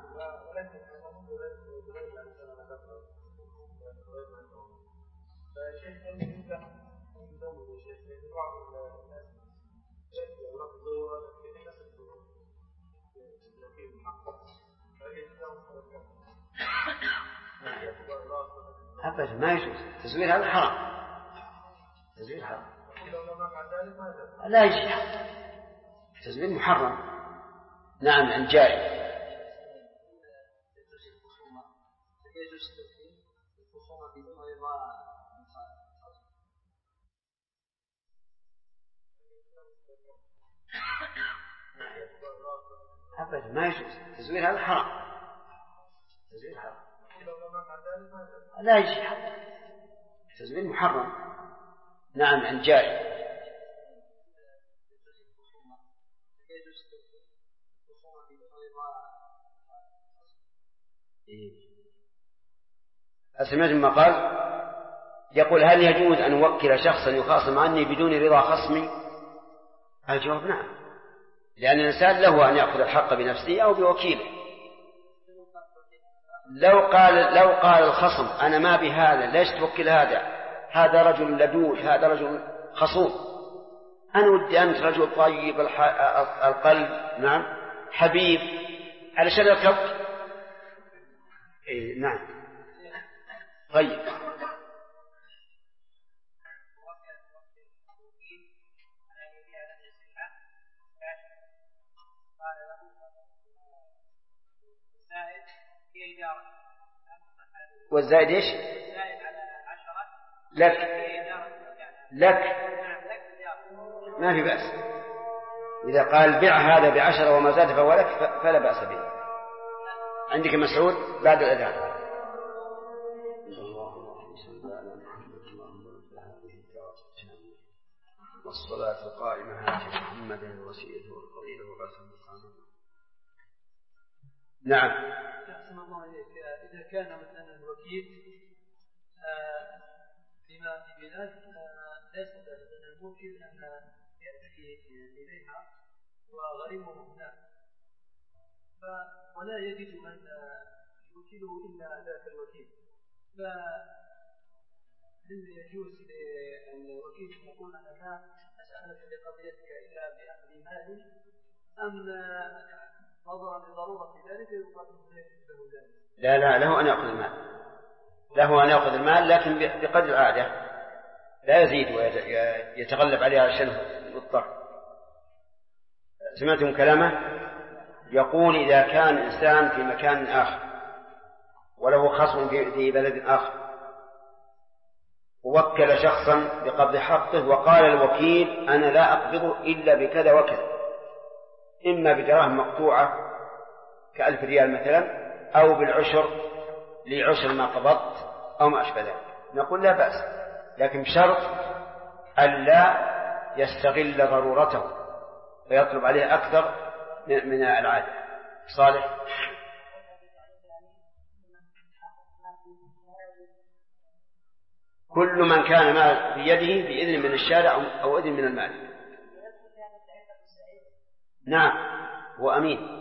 أبدا ما يجوز تزوير، هذا حرام. تزوير حرام لا يجوز، تزوير محرم. نعم عن جائز. أبدا ما يجوز تزوير، هذا حرام. تزوير حرام لا يجوز، تزوير محرم. نعم عن جائز. أسمعت ما قال يقول هل يجوز أن أوكل شخصا يخاصم عني بدون رضا خصمي؟ الجواب نعم، لأن الإنسان له أن يأخذ الحق بنفسه أو بوكيله. لو قال الخصم أنا ما بهذا ليش توكل هذا رجل لدود، هذا رجل خصوم، أنا ودي أنت رجل طيب القلب نعم حبيب علشان الكوك نعم طيب. والزائد ايش؟ لك ما في بأس. إذا قال بيع هذا ب10 وما زاد فهو لك فلا بأس به. عندك مسعود بعد الأذان. والصلاة القائمة هات محمد الوسيلة والفضيلة وبعث المقام. نعم. أحسن الله إليك. إذا كان مثلا الوكيل فيما في بلاد ليس من الممكن أن يأتي إليها وغريمه هناك ولا يجد من يوكله إلا ذاك الوكيل، فهل يجوز للوكيل أن يقول أنا لا أسألك لقضيتك إلا بأخذ مالي، أم نظرا لضرورة ذلك يقال له ذلك؟ لا له أن يأخذ المال، له أن يأخذ المال لكن بقدر العادة لا يزيد ويتغلب عليها عشان يضطر. سمعتم كلامه يقول إذا كان إنسان في مكان آخر وله خصم في بلد آخر ووكل شخصا بقبض حقه وقال الوكيل أنا لا أقبضه إلا بكذا وكذا، إما بدراهم مقطوعة ك1000 ريال مثلا أو بالعشر لي عشر ما قبضت أو ما أشبه ذلك، نقول لا بأس، لكن بشرط ألا يستغل ضرورته ويطلب عليه أكثر من العادة. صالح. كل من كان مال بيده بإذن من الشارع أو إذن من المال. نعم هو أمين.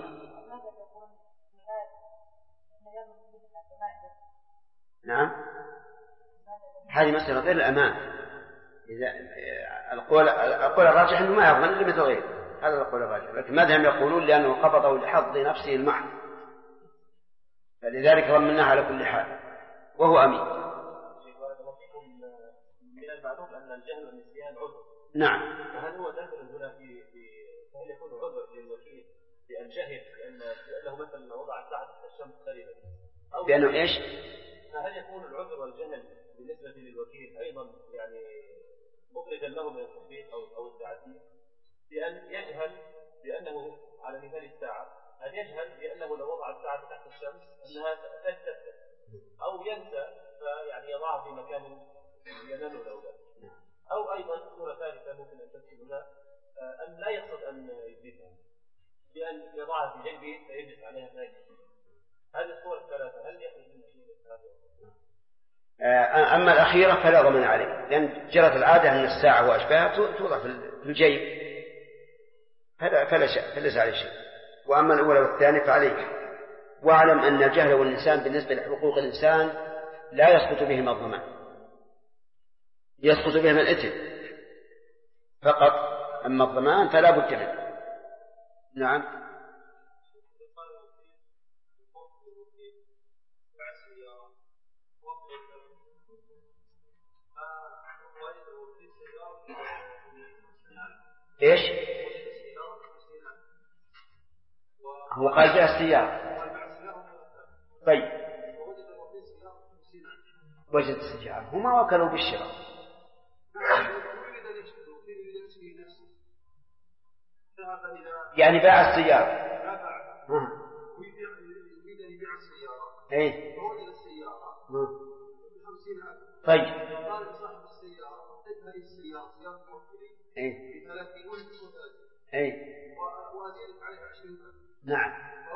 نعم هذه مسألة غير الأمان. إذا القول الراجح أنه ما يضمن إلا مثل غيره، هذا القول الراجح، لكن ماذا هم يقولون لأنه قبضه لحظ نفسه المحض، فلذلك ضمناه على كل حال وهو أمين. من المعلوم أن الجهل والنسيان عذر. نعم. فهل هو داخل هنا في هل يكون عذر للوكيل بأن جهل لأنه مثلا وضع ساعة الشمس خارجا أو بأنه إيش؟ فهل يكون العذر والجهل بالنسبة للوكيل أيضا يعني مخرجا له من التطبيق أو التعديل، بأن يجهل بأنه على مثال الساعة، أن يجهل بأنه لو وضع الساعة تحت الشمس أنها تتسد، أو ينسى فيعني يضعها في مكان ينال الأولاد، أو أيضا صورة ثالثة ممكن أن تكون هنا أن لا يقصد أن يثبتها بأن يضعها في جنبه فيجلس عليها ناجس. هذه الصور الثلاثة هل يخرج من شيء؟ أما الأخيرة فلا ضمان عليه، لأن جرت العادة أن الساعة وأشباهها توضع في الجيب فليس عليه شيء. وأما الأولى والثانية فعليه. واعلم أن الجهل والنسيان بالنسبة لحقوق الإنسان لا يسقط بهما الضمان، يسقط بهما الإثم فقط، أما الضمان فلا بد منه. نعم. إيش؟ هو قال جاء السيارة. طيب وجد السيارة هما وكلوا بالشراء. يعني باع السيارة. إيه. طيب. إيه. إيه. نعم.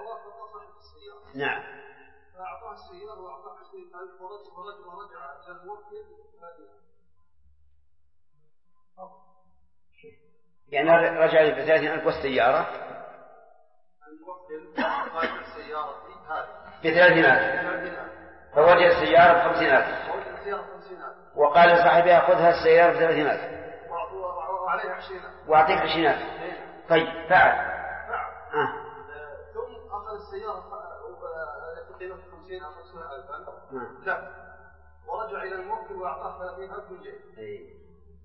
نعم. فأعطاه السيارة وأعطاه 20,000 ورجع إلى الموكل. يعني رجع لي ب30,000 والسيارة الموكل قال السيارة ب30,000 فوجد السيارة ب50,000 وقال لصاحبها خذها السيارة ب30,000 وعليها 20,000 وأعطيك 20,000. طيب فعل. ثم أخذ السيارة بقيمة 50 أو 55,000 لا ورجع إلى الموكل وأعطاه 30,000 من جيد.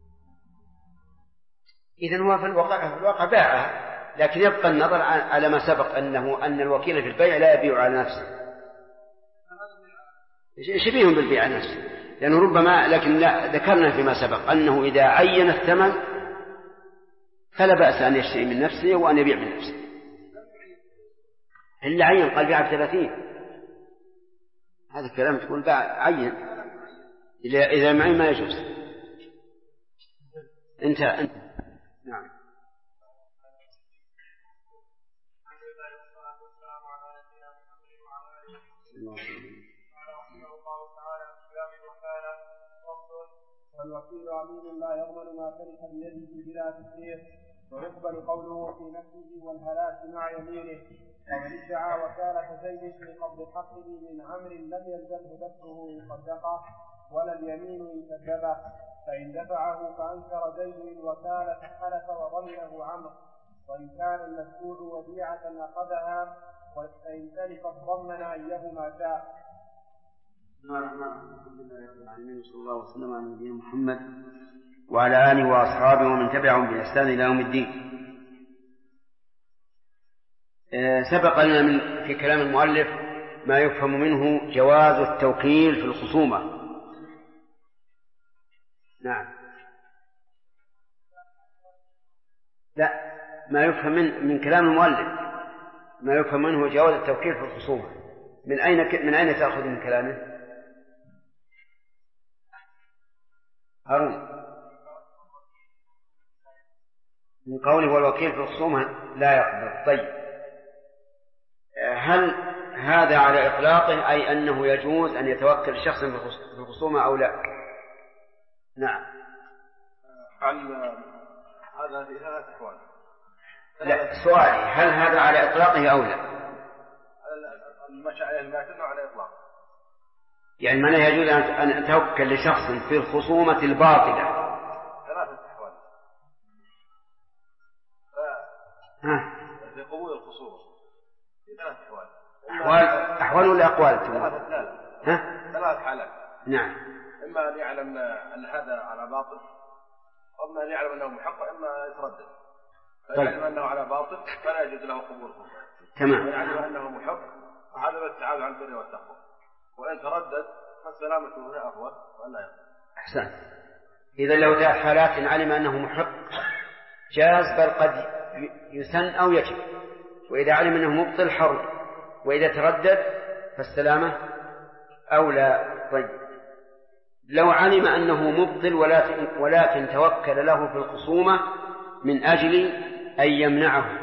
إذن هو في الواقع باعها، لكن يبقى النظر على ما سبق أن الوكيل في البيع لا يبيع على نفسه، شبيه بالبيع على نفسه، لأنه ربما، لكن لا ذكرنا فيما سبق أنه إذا عين الثمن فلا بأس أن يشتري من نفسه وأن يبيع من نفسه. إلا عين قال بيع ب30، هذا الكلام تقول باع عين، إذا معي ما يجوز. أنت نعم. والوكيل أمين لا يضمن ما ترك بيده بلا تسليم، ويقبل قوله في نفسه والهلاك مع يمينه. ومن ادعى وكالة زيد في قبض حقه من عمر لم يلزمه دفعه إن صدقه ولا اليمين إن كذبه، فإن دفعه فأنكر زيد الوكالة حلف وضمنه عمرو، وإن كان المسؤول وديعة أخذها فإن تلف ضمن أيهما شاء. صلى الله وسلم على نبينا محمد وعلى آله وأصحابه ومن تبعهم بإحسان إلى يوم الدين. سبق لنا في كلام المؤلف ما يفهم منه جواز التوكيل في الخصومة. نعم. لا، ما يفهم من كلام المؤلف ما يفهم منه جواز التوكيل في الخصومة. من أين تأخذ من كلامه؟ هارون، من قوله والوكيل في الخصومة لا يقبض. طيب، هل هذا على إطلاقه أي أنه يجوز أن يتوكل الشخص في الخصومة أو لا؟ نعم. هذا في ثلاث أحوال. لا، سؤالي هل هذا على إطلاقه أو لا؟ المشاعر الماتنة على إطلاق. يعني من يجوز أن أتوكل لشخص في الخصومة الباطلة؟ ثلاثة أحوال. في قبول الخصومة في ثلاث أحوال. أحوال ولا أقوال؟ ثلاث حالات. نعم. إما أن يعلم أن هذا على باطل، أما أن يعلم أنه محق، إما يتردد. فيعلم أنه على باطل فلا يجوز له قبوله. تمام. ويعلم أنه محق، فهذا الابتعاد عن البر والتقوى. وإن تردد فالسلامة هنا أفضل ولا يقبل. أحسن. إذا لو ثلاث حالات علم أنه محق جاز، بل قد يسن أو يجب. وإذا علم أنه مبطل حرم، وإذا تردد فالسلامة أولى. طيب، لو علم أنه مبطل ولكن توكل له في الخصومة من أجل أن يمنعه،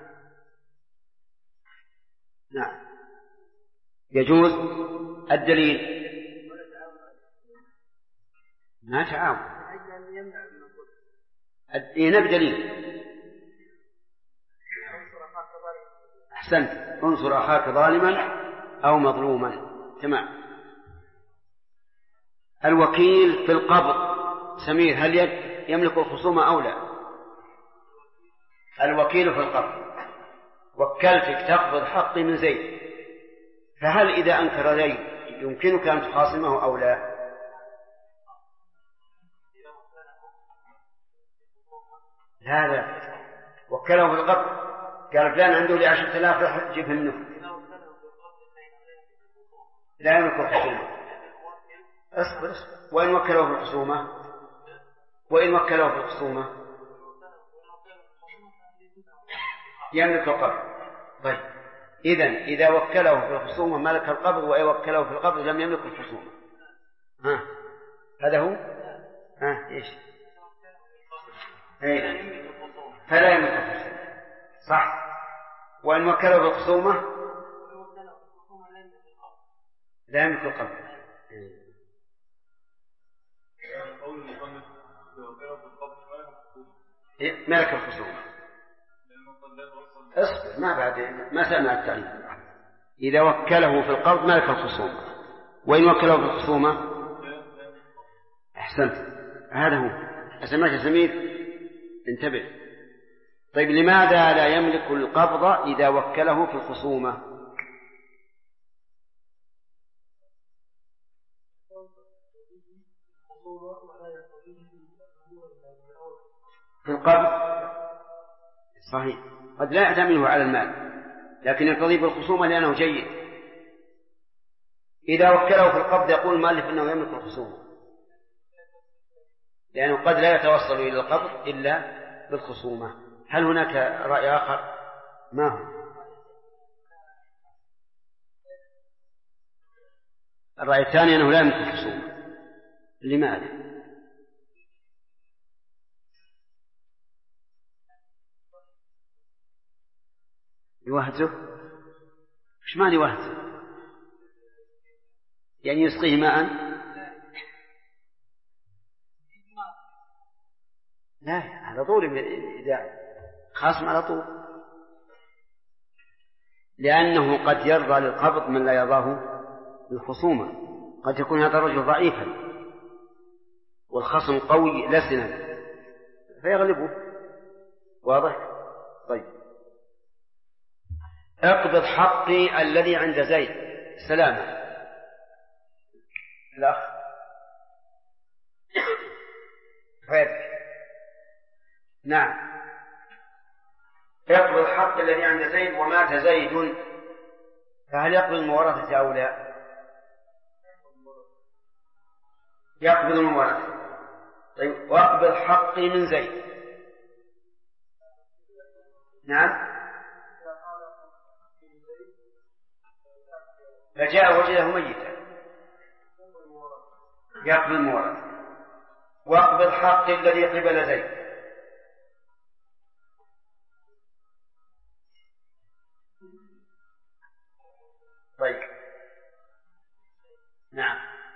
نعم، يجوز. الدليل ما تعاون. نبي دليل. أحسنت، انصر أخاك ظالما أو مظلوما. تمام. الوكيل في القبض، سمير، هل يملك الخصومة أو لا؟ الوكيل في القبض، وكلتك تقبض حقي من زيد، فهل إذا أنكر زيد يمكنك أن تخاصمه أو لا؟ لا، وكله في القبض، قال فلان عنده لي 10,000 راح تجيبه منه، لا يملك الخصومة. اصبر. وإن وكله في الخصومة يملك القبض. طيب، إذا وكله في الخصومة ملك القبض، وإن وكله في القبض لم يملك الخصومة. هذا هو. إيش؟ فلا يملك الخصومة، صح. وإن وكله في الخصومة لا يملك القبض. ملك الخصومة. اصبر، ما سمع التعليم. إذا وكله في القبض ملك الخصومة، وإن وكله في الخصومة. أحسنت، هذا هو. أسمعك يا سمير، انتبه. طيب، لماذا لا يملك القبض إذا وكله في الخصومة؟ في القبض صحيح، قد لا يعتمده على المال، لكن يقضي بالخصومة لأنه جيد. إذا وكله في القبض يقول المؤلف أنه يملك الخصومة، لأنه قد لا يتوصل إلى القبض إلا بالخصومة. هل هناك رأي آخر؟ ما هو الرأي الثاني؟ أنه لا يملك الخصومة. لماذا؟ يوهزه؟ إيش معنى يوهزه؟ يعني يسقيه ماء؟ لا، على طول، إذا خاصم على طول، لأنه قد يرضى للقبض من لا يرضاه للخصومة. قد يكون هذا الرجل ضعيفا والخصم قوي لسنا فيغلبه. واضح؟ طيب، اقبض حقي الذي عند زيد. سلامة الأخ خير. نعم، اقبض الحق الذي عند زيد ومات زيد، فهل يقبض المورثة أو لا؟ يقبض المورثة. طيب، واقبض حقي من زيد. نعم، فجاء وجده ميتا يقبل المورث. واقبض حق الذي قبل زيد. طيب نعم.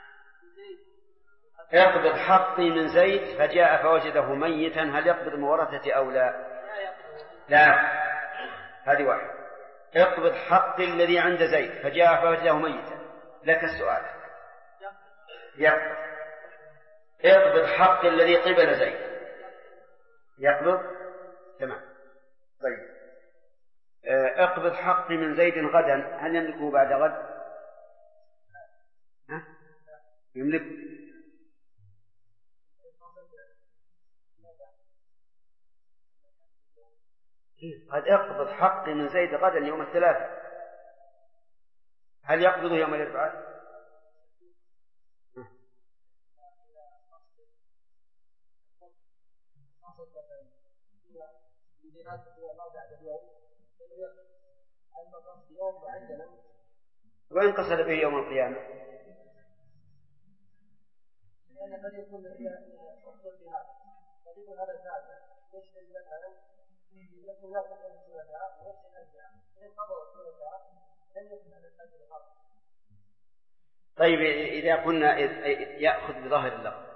اقبض حقي من زيد فجاء فوجده ميتا، هل يقبض المورثة أو لا؟ لا، هذه واحد. اقبض حقي الذي عند زيد فجاء فوجده ميتا، لك السؤال. يقبض. اقبض حقي الذي قبل زيد. يقبض. تمام. طيب اقبض حقي من زيد غدا، هل يملكه بعد غد؟ يملكه. قد اقبض حقي من زيد غدا يوم الثلاثاء، هل يقبضه يوم الاربعاء؟ وإن قصد به يوم القيامة طيب إذا كنا يأخذ بظاهر اللفظ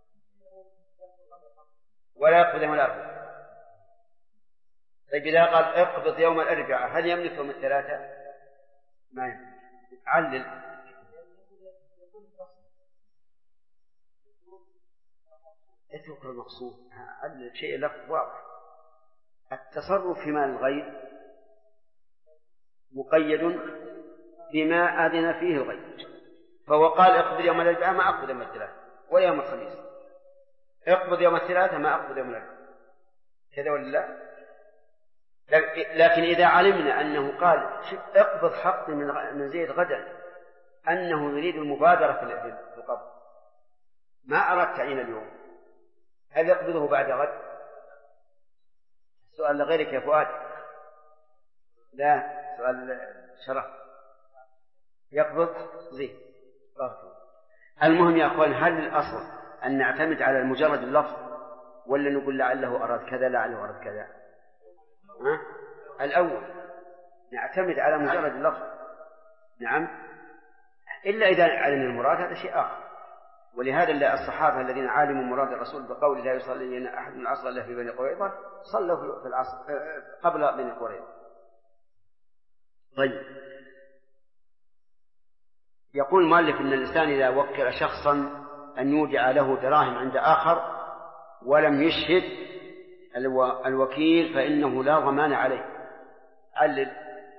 ولا يقبض يوم الأربعاء، طيب إذا قال اقبض يوم الأربعاء هل يملك يوم الثلاثاء؟ ما يملك. علل. اترك المقصود، علل شيء لفظ واضح. التصرف في مال الغير مقيد بما أذن فيه الغير، فهو قال اقبض يوم الأربعاء ما أقبض يوم الثلاثاء ولا يوم الخميس، اقبض يوم الثلاثاء ما أقبض يوم الأربعاء، كذا ولا لا؟ لكن إذا علمنا أنه قال اقبض حقي من زيد غدا، أنه يريد المبادرة في القبض، ما أردت تعيين اليوم، هل يقبضه بعد غد؟ سؤال لغيرك يا فؤاد. لا، سؤال شرع. يقبض زيد. المهم يا أخوان، هل الأصل أن نعتمد على مجرد اللفظ ولا نقول لعله أراد كذا لعله أراد كذا؟ الأول نعتمد على مجرد اللفظ. نعم، إلا إذا علم المراد هذا شيء آخر. ولهذا الصحابة الذين علموا مراد الرسول بقول لا يصلي لنا أحد من العصر إلا في بني قريظة صلوا في العصر قبل بني قريظة. طيب يقول المؤلف إن الإنسان إذا وكل شخصا أن يودع له دراهم عند آخر ولم يشهد الوكيل فإنه لا ضمان عليه. علل.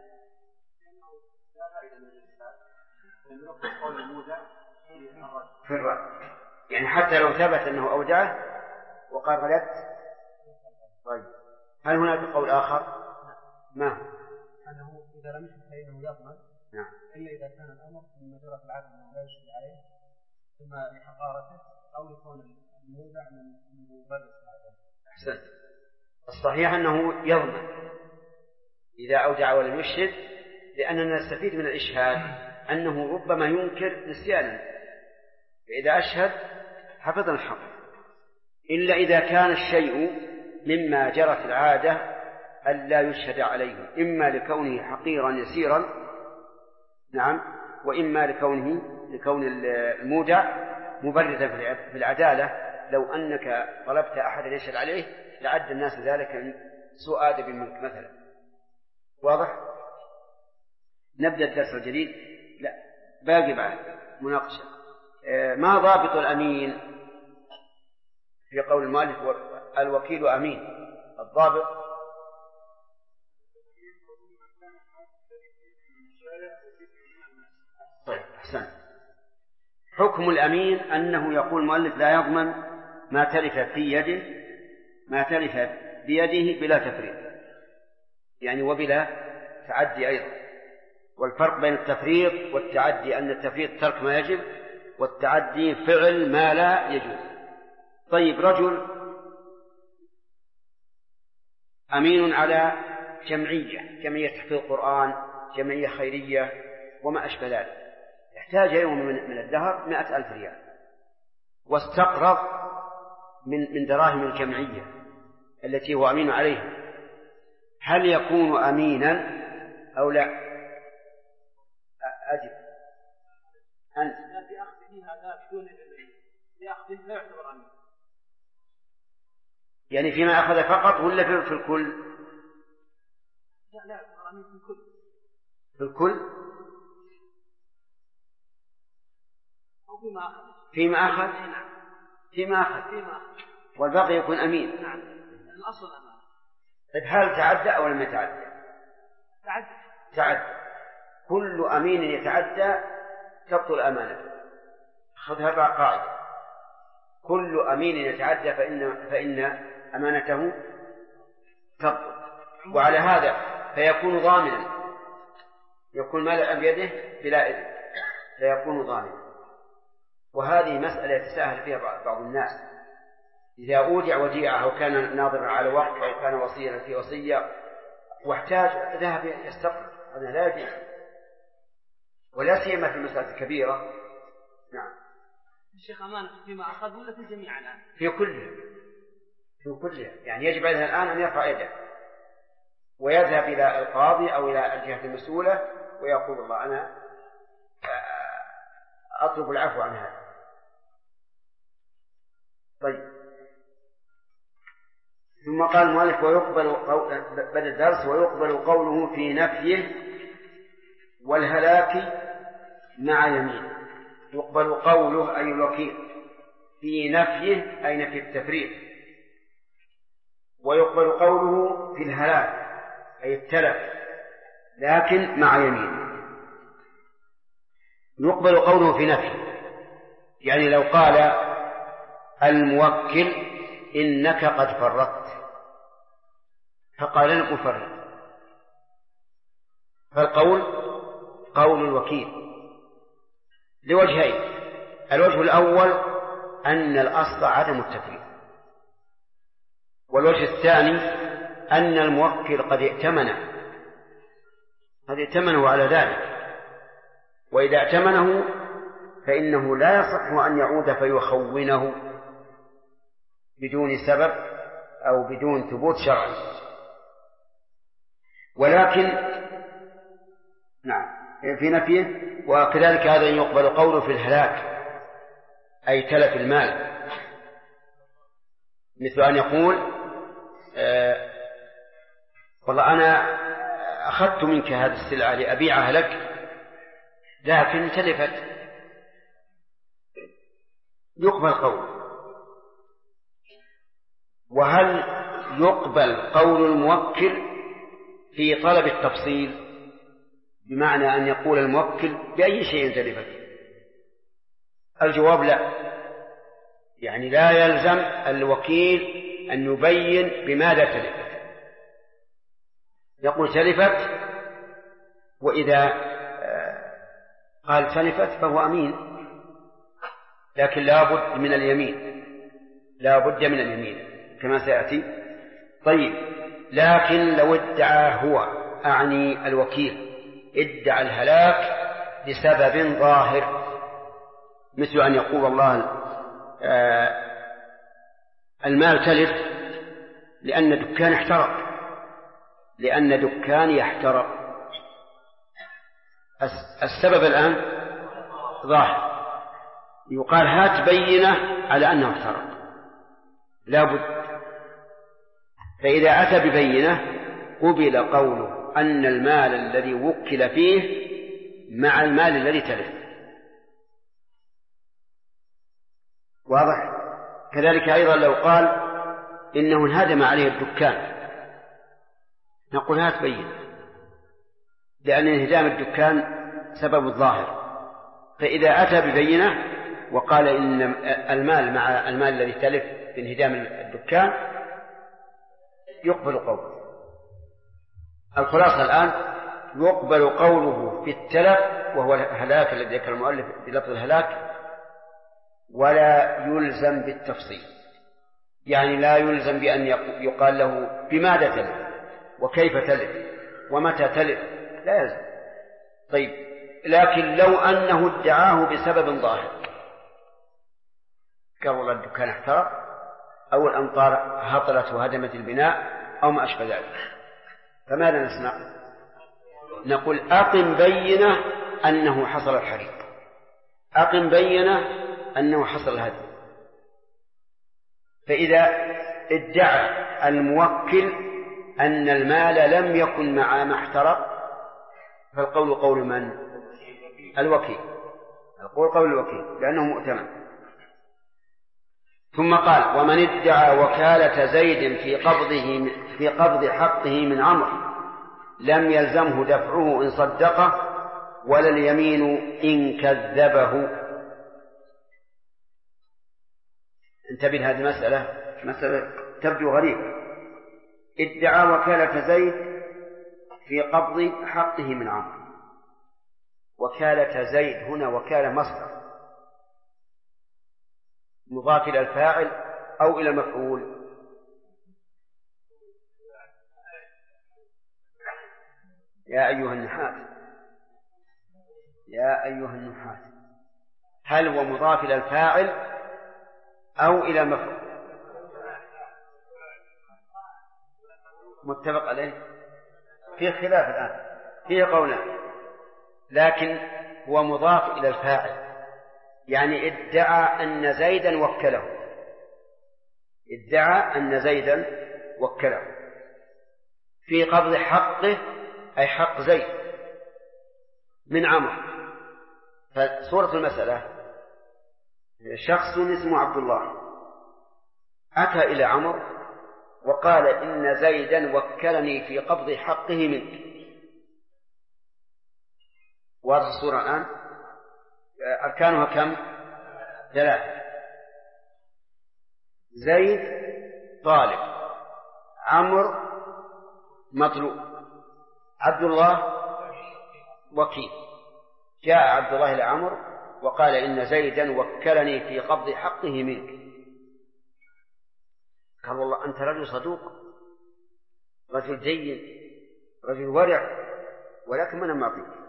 في الرد، يعني حتى لو ثبت أنه أودعه وقال غلبت. طيب هل هناك قول آخر؟ ما هو؟ أنه إذا لم يشهد فإنه يضمن. نعم. إلا إذا كان الأمر من مجرة العدل أنه لا يشهد عليه ثم لحقارته أو يكون المودع من مبادرة العدل. أحسنت. الصحيح أنه يضمن إذا أودع ولم يشهد، لأننا نستفيد من الإشهاد أنه ربما ينكر نسيانا، فإذا أشهد حفظ الحق. إلا إذا كان الشيء مما جرت العادة ألا يشهد عليه، إما لكونه حقيرا يسيرا، نعم، وإما لكون المودع مبرزا في العدالة. لو أنك طلبت أحدا يشهد عليه لعد الناس ذلك سوء أدب منك مثلا. واضح؟ نبدأ الدرس الجديد. لا، باقي بعد مناقشة. ما ضابط الأمين في قول المؤلف الوكيل أمين؟ الضابط طيب أحسن. حكم الأمين أنه يقول المؤلف لا يضمن ما تلف بيده بلا تفريط، يعني وبلا تعدي أيضا. والفرق بين التفريط والتعدي أن التفريط ترك ما يجب والتعدي فعل ما لا يجوز. طيب رجل أمين على جمعية تحفيظ القرآن، جمعية خيرية، وما أشبه ذلك، احتاج يوم من الدهر 100,000 ريال واستقرض من دراهم الجمعية التي هو أمين عليها، هل يكون أمينا أو لا؟ أجب أنت. يعني فيما أخذ فقط ولا في الكل؟ لا يعتبر أمين في الكل. في الكل؟ أو فيما أخذ. فيما أخذ والباقي يكون أمين. نعم الأصل أمان. طيب هل تعدى أو لم يتعدى؟ تعدى. كل أمين يتعدى تبطل أمانته. خذها قاعدة، كل أمين يتعدى فإن أمانته تبطل، وعلى هذا فيكون ضامنا، يكون مالئا بيده بلا إذن فيكون ضامنا. وهذه مسألة يتساهل فيها بعض الناس، إذا أودع وديعة أو كان ناظرا على وقت أو كان وصيا في وصية واحتاج ذهب يستقر، هذا لا يجوز، ولا سيما في المسألة الكبيرة. نعم. الشيخ أمانة فيما أخذ ولا في جميع الآن؟ في كلها، يعني يجب عليه الآن أن يرفع يده ويذهب إلى القاضي أو إلى الجهة المسؤولة ويقول الله أنا أطلب العفو عن هذا. طيب، ثم قال المؤلف ويقبل بدل الدرس ويقبل قوله في نفيه والهلاك مع يمين. يقبل قوله أي الوكيل في نفيه أي نفي التفريط، ويقبل قوله في الهلاك أي التلف لكن مع يمين. يقبل قوله في نفيه، يعني لو قال الموكل إنك قد فرطت فقال لم أفرط، فالقول قول الوكيل لوجهين: الوجه الأول أن الأصل عدم التفريط، والوجه الثاني أن الموكل قد ائتمنه على ذلك، وإذا ائتمنه فإنه لا يصح أن يعود فيخونه بدون سبب أو بدون ثبوت شرعي. ولكن نعم في نفيه. وكذلك هذا يقبل قوله في الهلاك أي تلف المال، مثل أن يقول والله أنا أخذت منك هذه السلعة لأبيعها لك لكن تلفت، يقبل قوله. وهل يقبل قول الموكل في طلب التفصيل، بمعنى أن يقول الموكل بأي شيء تلفت؟ الجواب لا، يعني لا يلزم الوكيل أن يبين بماذا تلفت، يقول تلفت، وإذا قال تلفت فهو أمين، لكن لا بد من اليمين كما سيأتي. طيب، لكن لو ادعى هو أعني الوكيل ادعى الهلاك لسبب ظاهر، مثل أن يقول الله المال تلف لأن دكان يحترق، السبب الآن ظاهر، يقال هات بينة على أنه احترق، لا بد. فإذا أتى ببينة قبل قوله أن المال الذي وكل فيه مع المال الذي تلف. واضح؟ كذلك أيضا لو قال إنه انهدم عليه الدكان، نقول هات بينة، لأن انهدام الدكان سبب الظاهر. فإذا أتى ببينة وقال إن المال مع المال الذي تلف في انهدام الدكان يقبل قوله. الخلاصة الآن يقبل قوله في التلف وهو الهلاك الذي ذكر المؤلف بلفظ الهلاك، ولا يلزم بالتفصيل، يعني لا يلزم بأن يقال له بماذا تلف وكيف تلف ومتى تلف، لا يلزم. طيب، لكن لو أنه ادعاه بسبب ظاهر، قال والله الدكان احترق أو الأمطار هطلت وهدمت البناء أو ما أشبه ذلك، فماذا نصنع؟ نقول أقم بينة أنه حصل الحريق، أقم بينة أنه حصل الهدم. فإذا ادعى الموكل أن المال لم يكن مع ما احترق فالقول قول من؟ الوكيل، القول قول الوكيل لأنه مؤتمن. ثم قال ومن ادعى وكالة زيد في قبض حقه من عمرو لم يلزمه دفعه إن صدقه ولا اليمين إن كذبه. انتبه لهذه مسألة تبدو غريبة. ادعى وكالة زيد في قبض حقه من عمرو، وكالة زيد هنا وكالة مصدر مضاف إلى الفاعل أو إلى المفعول؟ يا أيها النحاة هل هو مضاف إلى الفاعل أو إلى مفعول؟ متفق عليه؟ فيه خلاف الآن، فيه قولان، لكن هو مضاف إلى الفاعل، يعني ادعى أن زيدا وكله، ادعى أن زيدا وكله في قبض حقه أي حق زيد من عمرو. فصورة المسألة شخص اسمه عبد الله أتى إلى عمرو وقال إن زيدا وكلني في قبض حقه منك. واضح الصورة الآن؟ أركانها كم؟ 3. زيد طالب، عمرو مطلوب، عبد الله وكيل. جاء عبد الله إلى عمرو وقال إن زيدا وكلني في قبض حقه منك. قال والله أنت رجل صدوق، رجل جيد، رجل ورع، ولكن من معطيك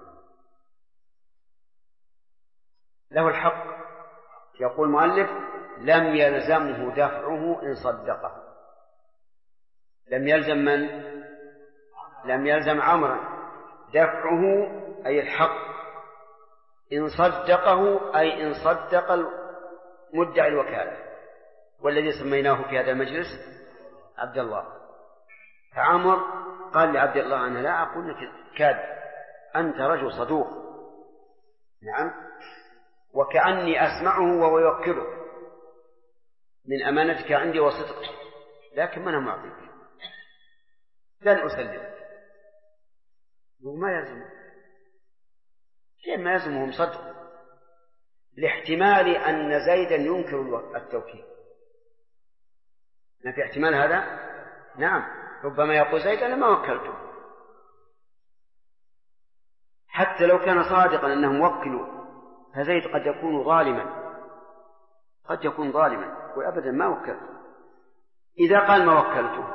له الحق. يقول المؤلف لم يلزمه دفعه إن صدقه. لم يلزم من؟ لم يلزم عمرا دفعه أي الحق، إن صدقه أي إن صدق مدعي الوكالة، والذي سميناه في هذا المجلس عبد الله. فعمر قال لعبد الله أنا لا أقول لك كاذب، أنت رجل صدوق، نعم، وكأني أسمعه وهو يوكله من أمانتك عندي وصدقك، لكن من معطيك لن أسلمك. وما يلزم شيء، ما يلزمهم صدق لاحتمال أن زيدا ينكر التوكيل. ما في احتمال هذا؟ نعم، ربما يقول زيد أنا ما وكلته، حتى لو كان صادقا أنهم وكلوا، فزيد قد يكون ظالما، قد يكون ظالما وأبدا ما وكلته. إذا قال ما وكلته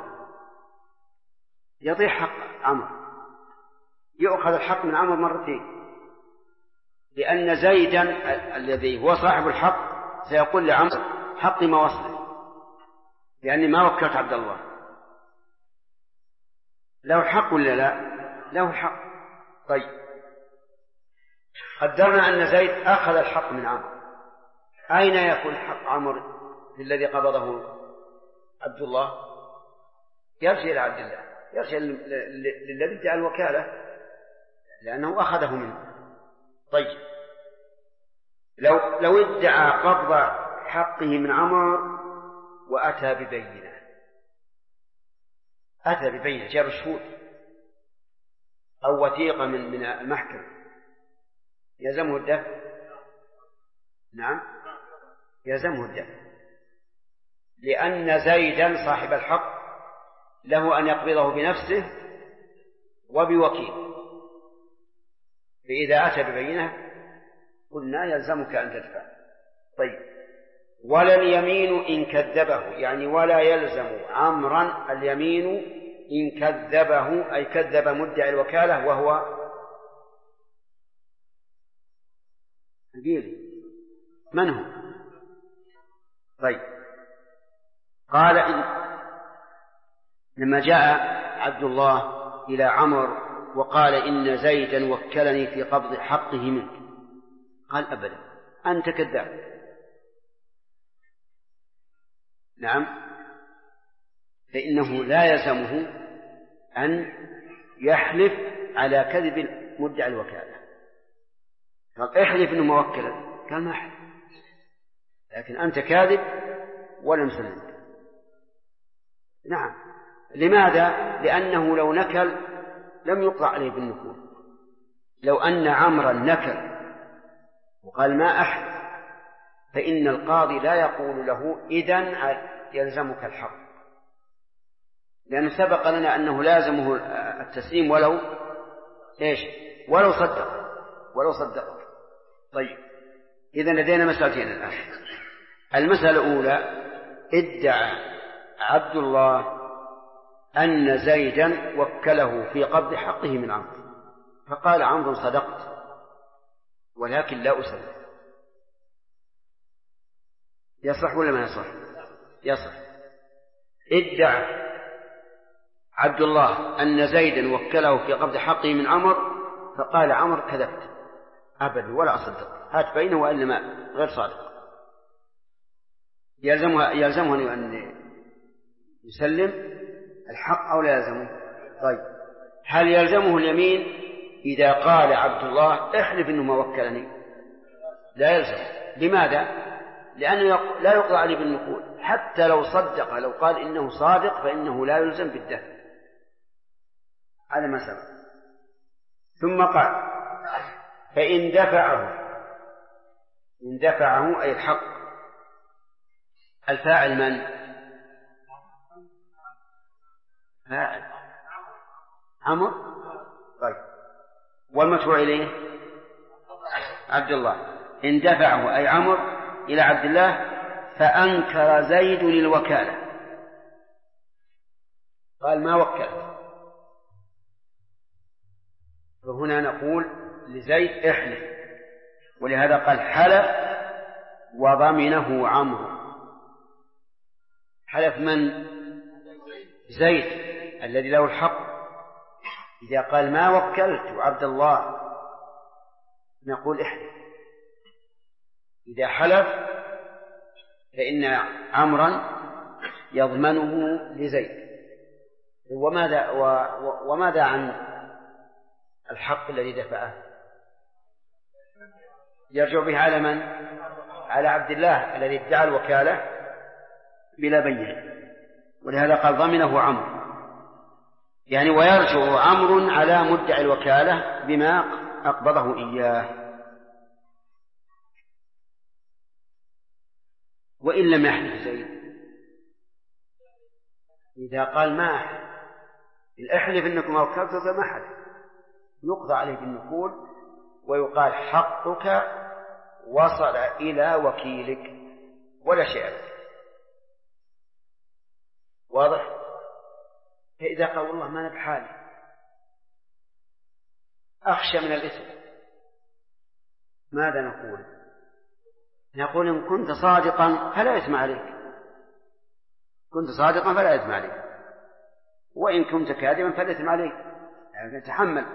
يضيع حق عمرو، يؤخذ الحق من عمرو مرتين، لأن زيدا الذي هو صاحب الحق سيقول لعمرو حقي ما وصله لأني ما وكلت عبد الله. له الحق ولا لا؟ له الحق. طيب قدرنا أن زيد أخذ الحق من عمرو، أين يكون حق عمرو في الذي قبضه عبد الله؟ يرجع إلى عبد الله، يرجع للذي ادعى الوكالة لأنه أخذه منه. طيب لو ادعى قبض حقه من عمرو وأتى ببينة، أتى ببينة، جاب شهود أو وثيقة من المحكمة، يلزمه الدفع؟ نعم يلزمه الدفع، لأن زيدا صاحب الحق له أن يقبضه بنفسه وبوكيل، فإذا أتى ببينة قلنا يلزمك أن تدفع. طيب ولا اليمين إن كذبه، يعني ولا يلزم عمرا اليمين إن كذبه، أي كذب مدعي الوكالة وهو قيل من هو؟ طيب قال لما جاء عبد الله إلى عمرو وقال إن زيدا وكلني في قبض حقه منك، قال أبدا أنت كذاب. نعم، فإنه لا يلزمه أن يحلف على كذب مدعي الوكالة. قال احلف إنه موكلا، قال ما أحلف، لكن أنت كاذب ولم سلمك. نعم، لماذا؟ لأنه لو نكل لم يقطع عليه بالنكول. لو أن عمرا نكل وقال ما أحلف فإن القاضي لا يقول له إذن يلزمك الحق، لأنه سبق لنا أنه لازمه التسليم ولو صدق. طيب إذن لدينا مسألتين الآن. المسألة الأولى ادعى عبد الله أن زيدا وكله في قبض حقه من عمرو، فقال عمرو صدقت ولكن لا أسلم. يصح ولا ما يصح؟ يصح. ادعى عبد الله أن زيدا وكله في قبض حقه من عمرو، فقال عمرو كذبت أبدا ولا أصدق، هات بينه وإلا ما غير صادق. يلزمه أن يسلم الحق أو لا يلزمه؟ طيب هل يلزمه اليمين إذا قال عبد الله احلف إنه ما وكلني؟ لا يلزم. لماذا؟ لأنه لا يقضى عليه بالنقول، حتى لو صدق، لو قال إنه صادق فإنه لا يلزم بالدفع على ما سبق. ثم قال فإن دفعه أي الحق، الفاعل من؟ فاعل عمرو. طيب والمدفوع إليه عبد الله. إن دفعه أي عمرو إلى عبد الله فأنكر زيد للوكالة، قال ما وكلت، فهنا نقول لزيد احلف، ولهذا قال حلف وضمنه عمرو. حلف من؟ زيد الذي له الحق. إذا قال ما وكلت عبد الله نقول احلف. إذا حلف فإن عمرا يضمنه لزيد. وماذا عن الحق الذي دفعه؟ يرجع به على من؟ على عبد الله الذي ادعى الوكالة بلا بينة، ولهذا قال ضمنه عمرو، يعني ويرجع عمرو على مدعي الوكالة بما أقبضه إياه. وإن لم يحلف زيد، إذا قال ما احلف إنكم وكلتوا فما حلف، يقضى عليه بالنقول ويقال حقك وصل إلى وكيلك ولا شيء لك. واضح؟ فإذا قال والله ما أنا بحالي أخشى من الإثم، ماذا نقول؟ نقول إن كنت صادقا فلا إثم عليك، كنت صادقا فلا إثم عليك، وإن كنت كاذبا فلا إثم عليك، يعني تحمل.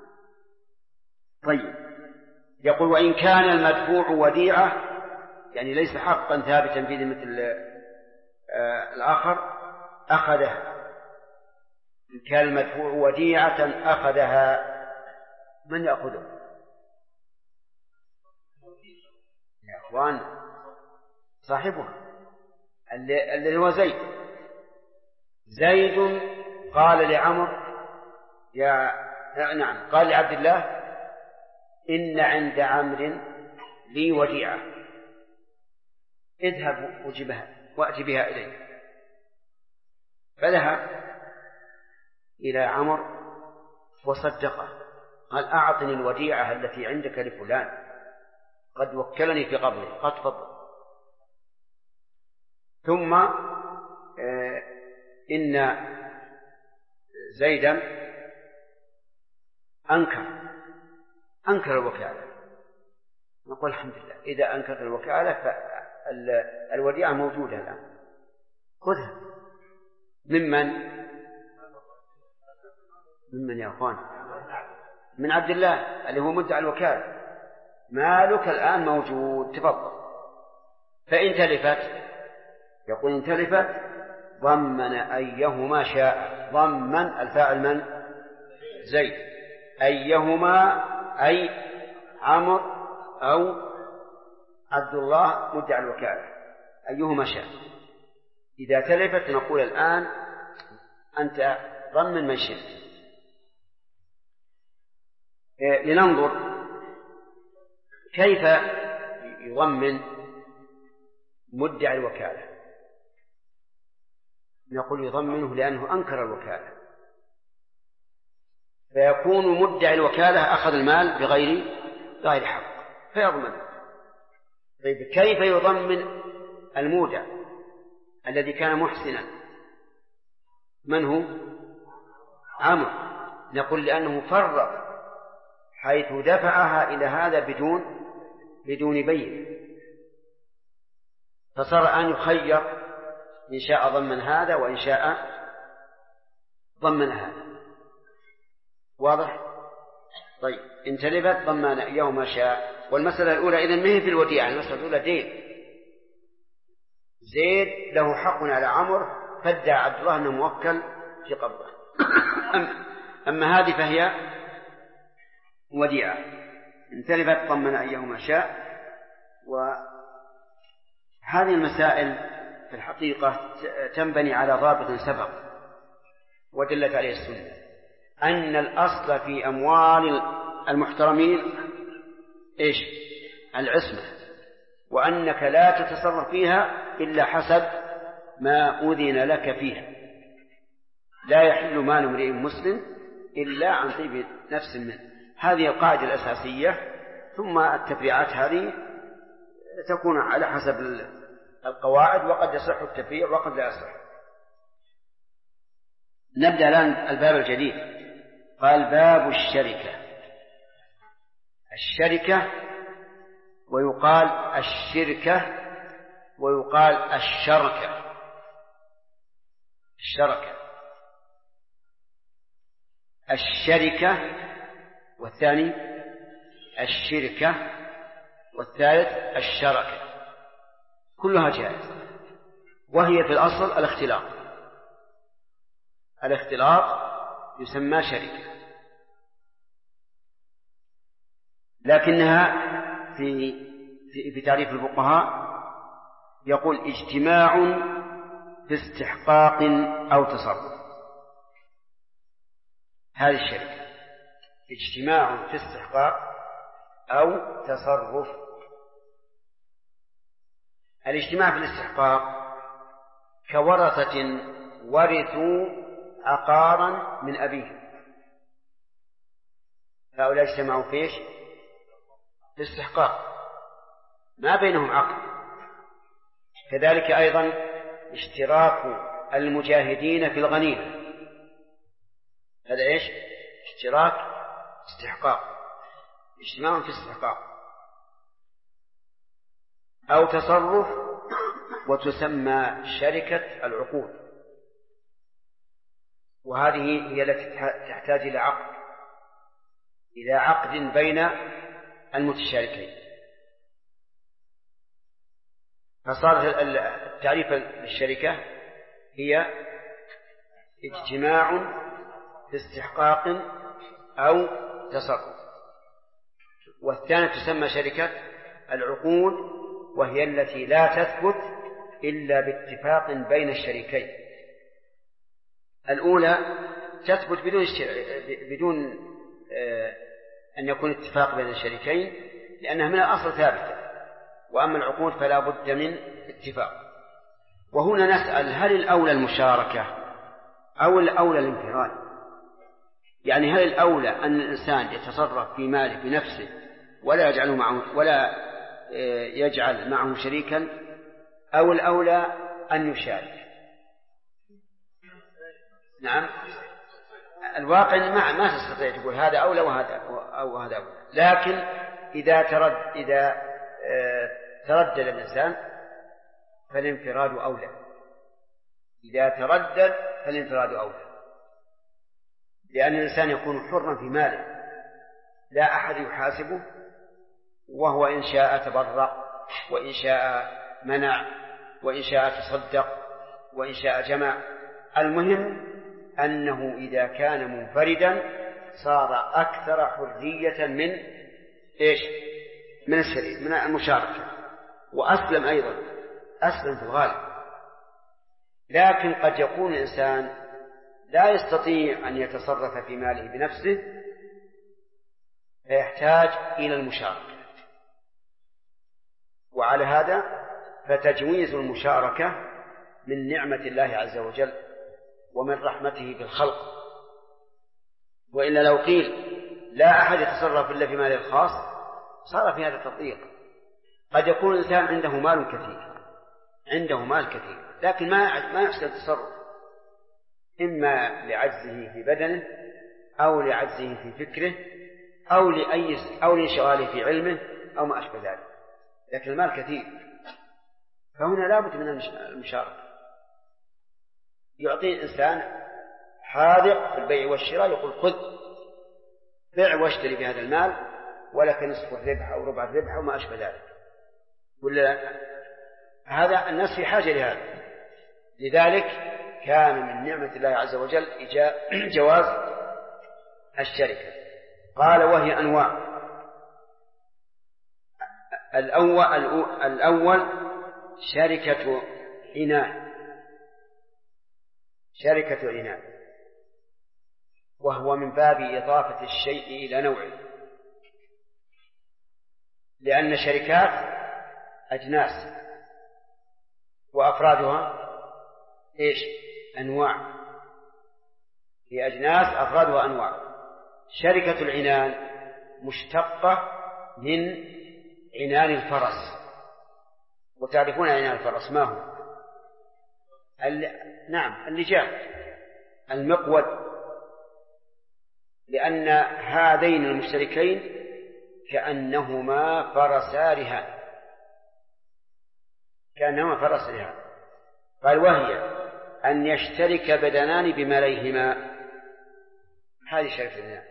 طيب يقول وإن كان المدفوع وديعة، يعني ليس حقا ثابتا في مثل الآخر أخذها. إن كان المدفوع وديعة أخذها، من يأخذه؟ يا أخوان صاحبها الذي هو زيد قال لعمر نعم، قال لعبد الله إن عند عمرو لي وديعة، اذهب وأتي بها إليه. فذهب إلى عمرو وصدقه، قال أعطني الوديعة التي عندك لفلان قد وكلني في قبله، قد فضل. ثم إن زيدا أنكر الوكالة نقول الحمد لله. إذا أنكرت الوكالة فالوديعة موجودة الآن، خذها. ممن يا أخوان؟ من عبد الله اللي هو مدعي الوكالة. مالك الآن موجود، تفضل. فإن تلفت، يقول إن تلفت ضمن أيهما شاء. ضمن الفاعل من؟ زيد. أيهما أي عمرو أو عبد الله مدعي الوكالة، أيهما شاء. إذا تلفت نقول الآن أنت ضمن من شئت. لننظر كيف يضمن مدعي الوكالة. نقول يضمنه لأنه أنكر الوكالة، فيكون مدعي الوكالة أخذ المال بغير حق فيضمن. طيب كيف يضمن المودع الذي كان محسنا؟ من هو؟ عمرو. نقول لأنه فرط حيث دفعها إلى هذا بدون بين، فصار أن يخير إن شاء ضمن هذا وإن شاء ضمن هذا. واضح؟ طيب إن تلفت ضمن أيهما ما شاء. والمسألة الأولى إذن ما هي في الوديعة، المسألة الأولى دين. زيد له حق على عمرو فادعى عبد الله أنه موكل في قبضه. أما هذه فهي وديعة. إن تلفت ضمن أيهما شاء. وهذه المسائل في الحقيقة تنبني على ضابط سبق ودلت عليه السنة، أن الأصل في أموال المحترمين إيش؟ العصمة، وأنك لا تتصرف فيها إلا حسب ما أذن لك فيها. لا يحل مال امرئ مسلم إلا عن طيب نفس منه. هذه القاعدة الأساسية، ثم التفريعات هذه تكون على حسب القواعد، وقد يصح التفريع وقد لا يصح. نبدأ الآن الباب الجديد. قال باب الشركة. الشركة ويقال الشركة ويقال الشركة. الشركة والثاني الشركة والثالث الشركة، كلها جائزة، وهي في الأصل الاختلاط يسمى شركة، لكنها في تعريف الفقهاء يقول اجتماع في استحقاق أو تصرف. هذه الشركة اجتماع في استحقاق أو تصرف. الاجتماع في الاستحقاق كورثة ورثوا عقارا من أبيهم، هؤلاء اجتمعوا في ايش؟ في استحقاق، ما بينهم عقد. كذلك أيضا اشتراك المجاهدين في الغنيمة، هذا ايش؟ اشتراك استحقاق، اجتماع في استحقاق أو تصرف، وتسمى شركة العقود، وهذه هي التي تحتاج إلى عقد بين المتشاركين. فصار التعريف للشركة هي اجتماع في استحقاق أو تصرف، والثانية تسمى شركة العقود، وهي التي لا تثبت إلا باتفاق بين الشريكين. الأولى تثبت بدون أن يكون اتفاق بين الشريكين، لأنها من الأصل ثابتة، وأما العقود فلا بد من اتفاق. وهنا نسأل هل الأولى المشاركة أو الأولى الانفراد؟ يعني هل الأولى أن الإنسان يتصرف في ماله بنفسه ولا يجعل معه شريكا، أو الأولى أن يشارك؟ نعم، الواقع ما تستطيع تقول هذا أولى وهذا أولى، لكن إذا تردد الإنسان فالانفراد أولى. إذا تردد فالانفراد أولى، لأن الإنسان يكون حرا في ماله، لا أحد يحاسبه، وهو إن شاء تبرع، وإن شاء منع، وإن شاء تصدق، وإن شاء جمع. المهم أنه إذا كان منفردا صار أكثر حرية من إيش؟ من الشريك، من المشاركة، وأسلم أيضا، أسلم في الغالب. لكن قد يكون الإنسان لا يستطيع أن يتصرف في ماله بنفسه فيحتاج إلى المشاركة، وعلى هذا فتجويز المشاركة من نعمة الله عز وجل ومن رحمته بالخلق. وإلا لو قيل لا أحد يتصرف إلا في ماله الخاص صار في هذا تضييق. قد يكون الإنسان عنده مال كثير، عنده مال كثير، لكن ما يحسن التصرف، إما لعجزه في بدنه أو لعجزه في فكره أو لانشغاله في علمه أو ما أشبه ذلك، لكن المال كثير، فهنا لابد من المشاركة. يعطي الإنسان حاذق في البيع والشراء، يقول خذ بيع واشتري بهذا المال ولك نصف الربح أو ربع الربح أو ما أشبه ذلك، ولا هذا الناس في حاجة لهذا. لذلك كان من نعمة الله عز وجل جواز الشركة. قال وهي أنواع. الأول شركة عنان، شركة عنان، وهو من باب إضافة الشيء إلى نوعه، لأن الشركات أجناس وأفرادها إيش؟ أنواع، هي أجناس أفرادها أنواع. شركة العنان مشتقة من عنان الفرس، وتعرفون عنان الفرس ما هو؟ نعم اللجام، المقود، لأن هذين المشتركين كأنهما فرسا رهان، كأنهما فرس رهان. قال وهي أن يشترك بدنان بماليهما. هذه شركة العنان.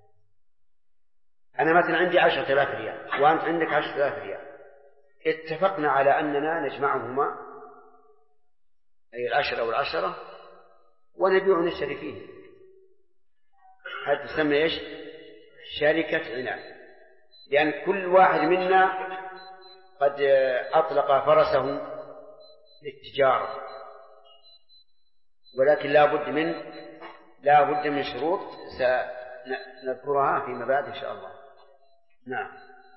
أنا مثلا عندي 10,000 ريال وأنت عندك 10,000 ريال، اتفقنا على أننا نجمعهما، أي 10 والعشرة، ونبيع ونشتري فيه. هذا تسمى إيش؟ شركة عنان، لأن كل واحد منا قد أطلق فرسه للتجارة، ولكن لا بد من شروط سنذكرها فيما بعد إن شاء الله. نعم.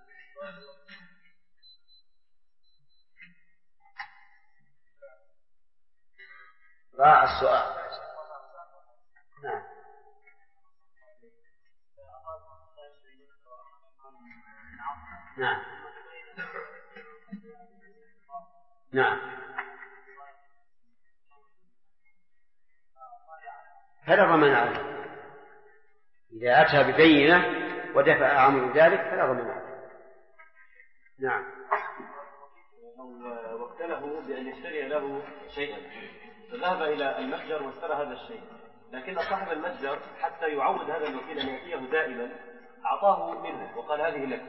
راع السؤال. نعم. نعم. نعم. فلا ضمان عليه إذا أتى ببينة ودفع عمل ذلك، فلا ضمان عليه. نعم. وكله بأن يشتري له شيئا، فذهب إلى المتجر واشترى هذا الشيء، لكن صاحب المتجر حتى يعود هذا الوكيل أن يأتيه دائما أعطاه منه وقال هذه لك،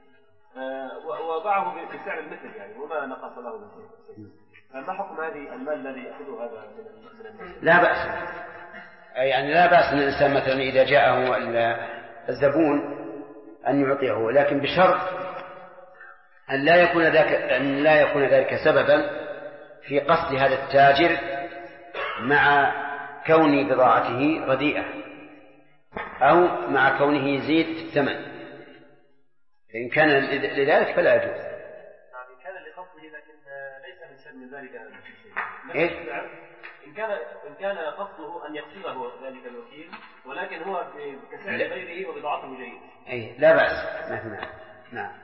وباعه بسعر المثل يعني وما نقص له من شيء. فما حكم هذه المال الذي يأخذه هذا من المال؟ لا بأس، يعني لا بأس من الإنسان مثلا إذا جاءه الزبون أن يعطيه، لكن بشرط أن لا يكون ذلك سببا في قصد هذا التاجر مع كون بضاعته رديئة أو مع كونه يزيد في الثمن. إن كان لذلك فلا يجوز. إن كان لقصده لكن ليس من سبب ذلك الشيء. إيه؟ إن كان قصده أن يقصده ذلك الوكيل ولكن هو كسعر غيره وبضاعته جيد. أي لا بأس. نعم.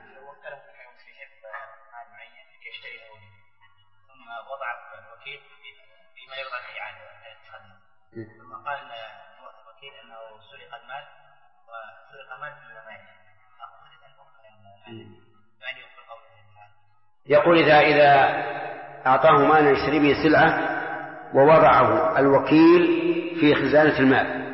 ثم وضع الوكيل فيما يرضى الإعادة ثم قال الوكيل أنه سرق المال وسرق مال في الأمان، يقول إذا أعطاه مالا يشتري به سلعة ووضعه الوكيل في خزانة المال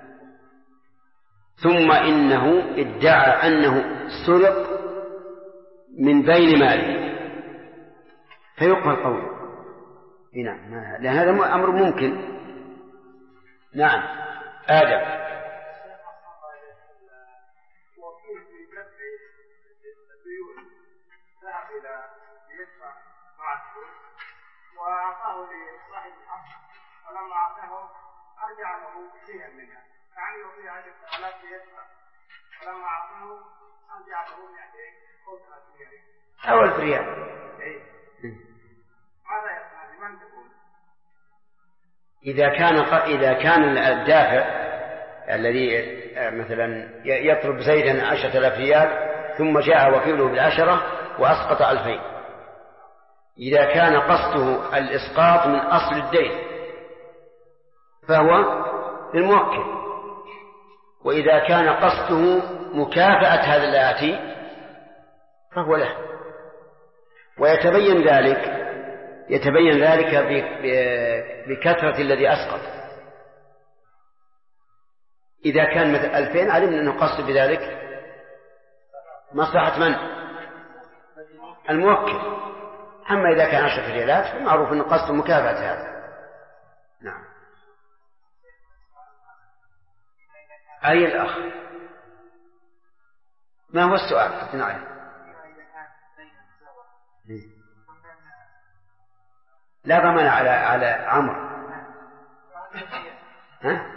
ثم إنه ادعى أنه سرق من بين ماله فيقبل قوله. نعم، لأن هذا أمر ممكن. نعم. آدم. وأعطاه لصاحب الحق ولما أعطاه أرجع له شيئا منها يعني يعطيه 10,000 ليدفع ولما أعطاه أرجع له 200 أو 1000 ريال. ماذا يصنع؟ لمن تقول؟ إذا كان الدافع الذي مثلا يطلب زيدا 10,000 ريال ثم جاء وكيله ب10 وأسقط 2000، إذا كان قصده الإسقاط من أصل الدين فهو للموكل، وإذا كان قصده مكافأة هذا الآتي فهو له. ويتبين ذلك بكثرة الذي أسقط. إذا كان مثل 2000 علمنا أنه قصد بذلك مصلحة من؟ الموكل. أما إذا كان 10 ريالات فمعروف أن قصد مكافأة هذا. نعم. أي الأخ؟ ما هو السؤال؟ نعم. لا ضمان على عمرو. ها؟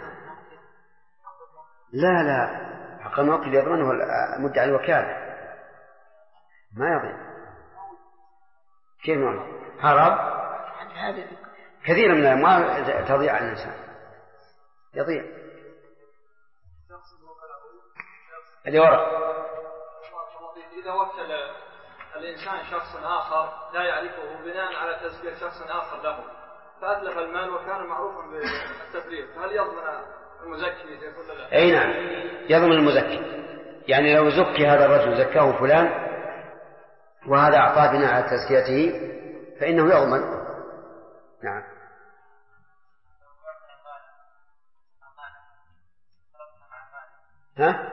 لا حق الموكل يضمنه مدعي الوكالة ما يضمن. كيف نعم؟ هرب كثير من الأموال تضيع على الإنسان، يضيع. اللي وراء إذا وكل الإنسان شخص آخر لا يعرفه بناء على تزكية شخص آخر له فأتلف المال وكان معروفا بالتفريط، هل يضمن المزكي؟ أي نعم يضمن المزكي. يعني لو زكي هذا الرجل زكاه فلان وهذا أعطاه بناء على تزكيته فإنه يضمن. نعم. ها؟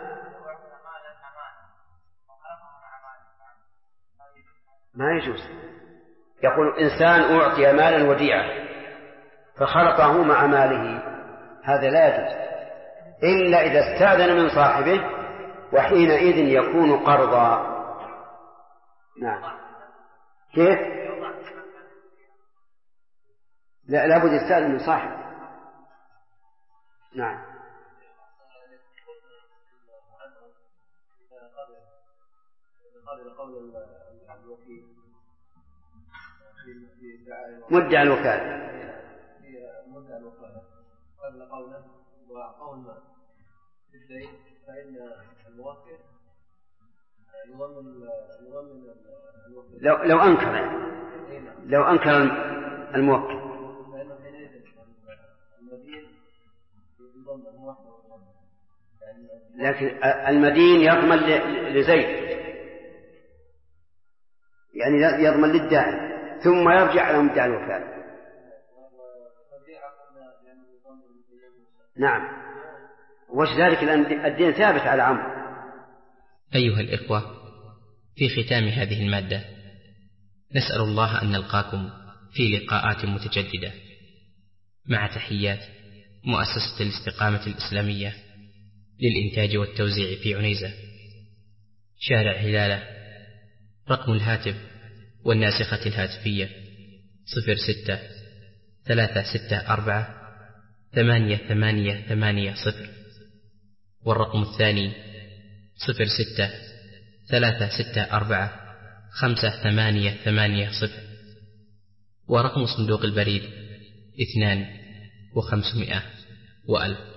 ما يجوز. يقول إنسان أعطي مالا وديعة فخلطه مع ماله، هذا لا يجوز إلا إذا استأذن من صاحبه وحينئذ يكون قرضا. نعم. كيف؟ لا بد يستأذن من صاحبه. نعم. مدعي الوكالة قبل قوله وقول ما في الدين فإن الموكل يضمن الوكيل لو أنكر الموكل فإنه حينئذ المدين يضمن هو وحده، لكن المدين يضمن لزيد، يعني يضمن للدائن ثم يرجع على مدعي الوكالة. نعم. وذلك الدين ثابت على عمرو. أيها الإخوة، في ختام هذه المادة نسأل الله أن نلقاكم في لقاءات متجددة، مع تحيات مؤسسة الاستقامة الإسلامية للإنتاج والتوزيع في عنيزة، شارع هلالة. رقم الهاتف والناسخة الهاتفية 06-364-8880، والرقم الثاني 06-364-5880، ورقم صندوق البريد 2500 و1000.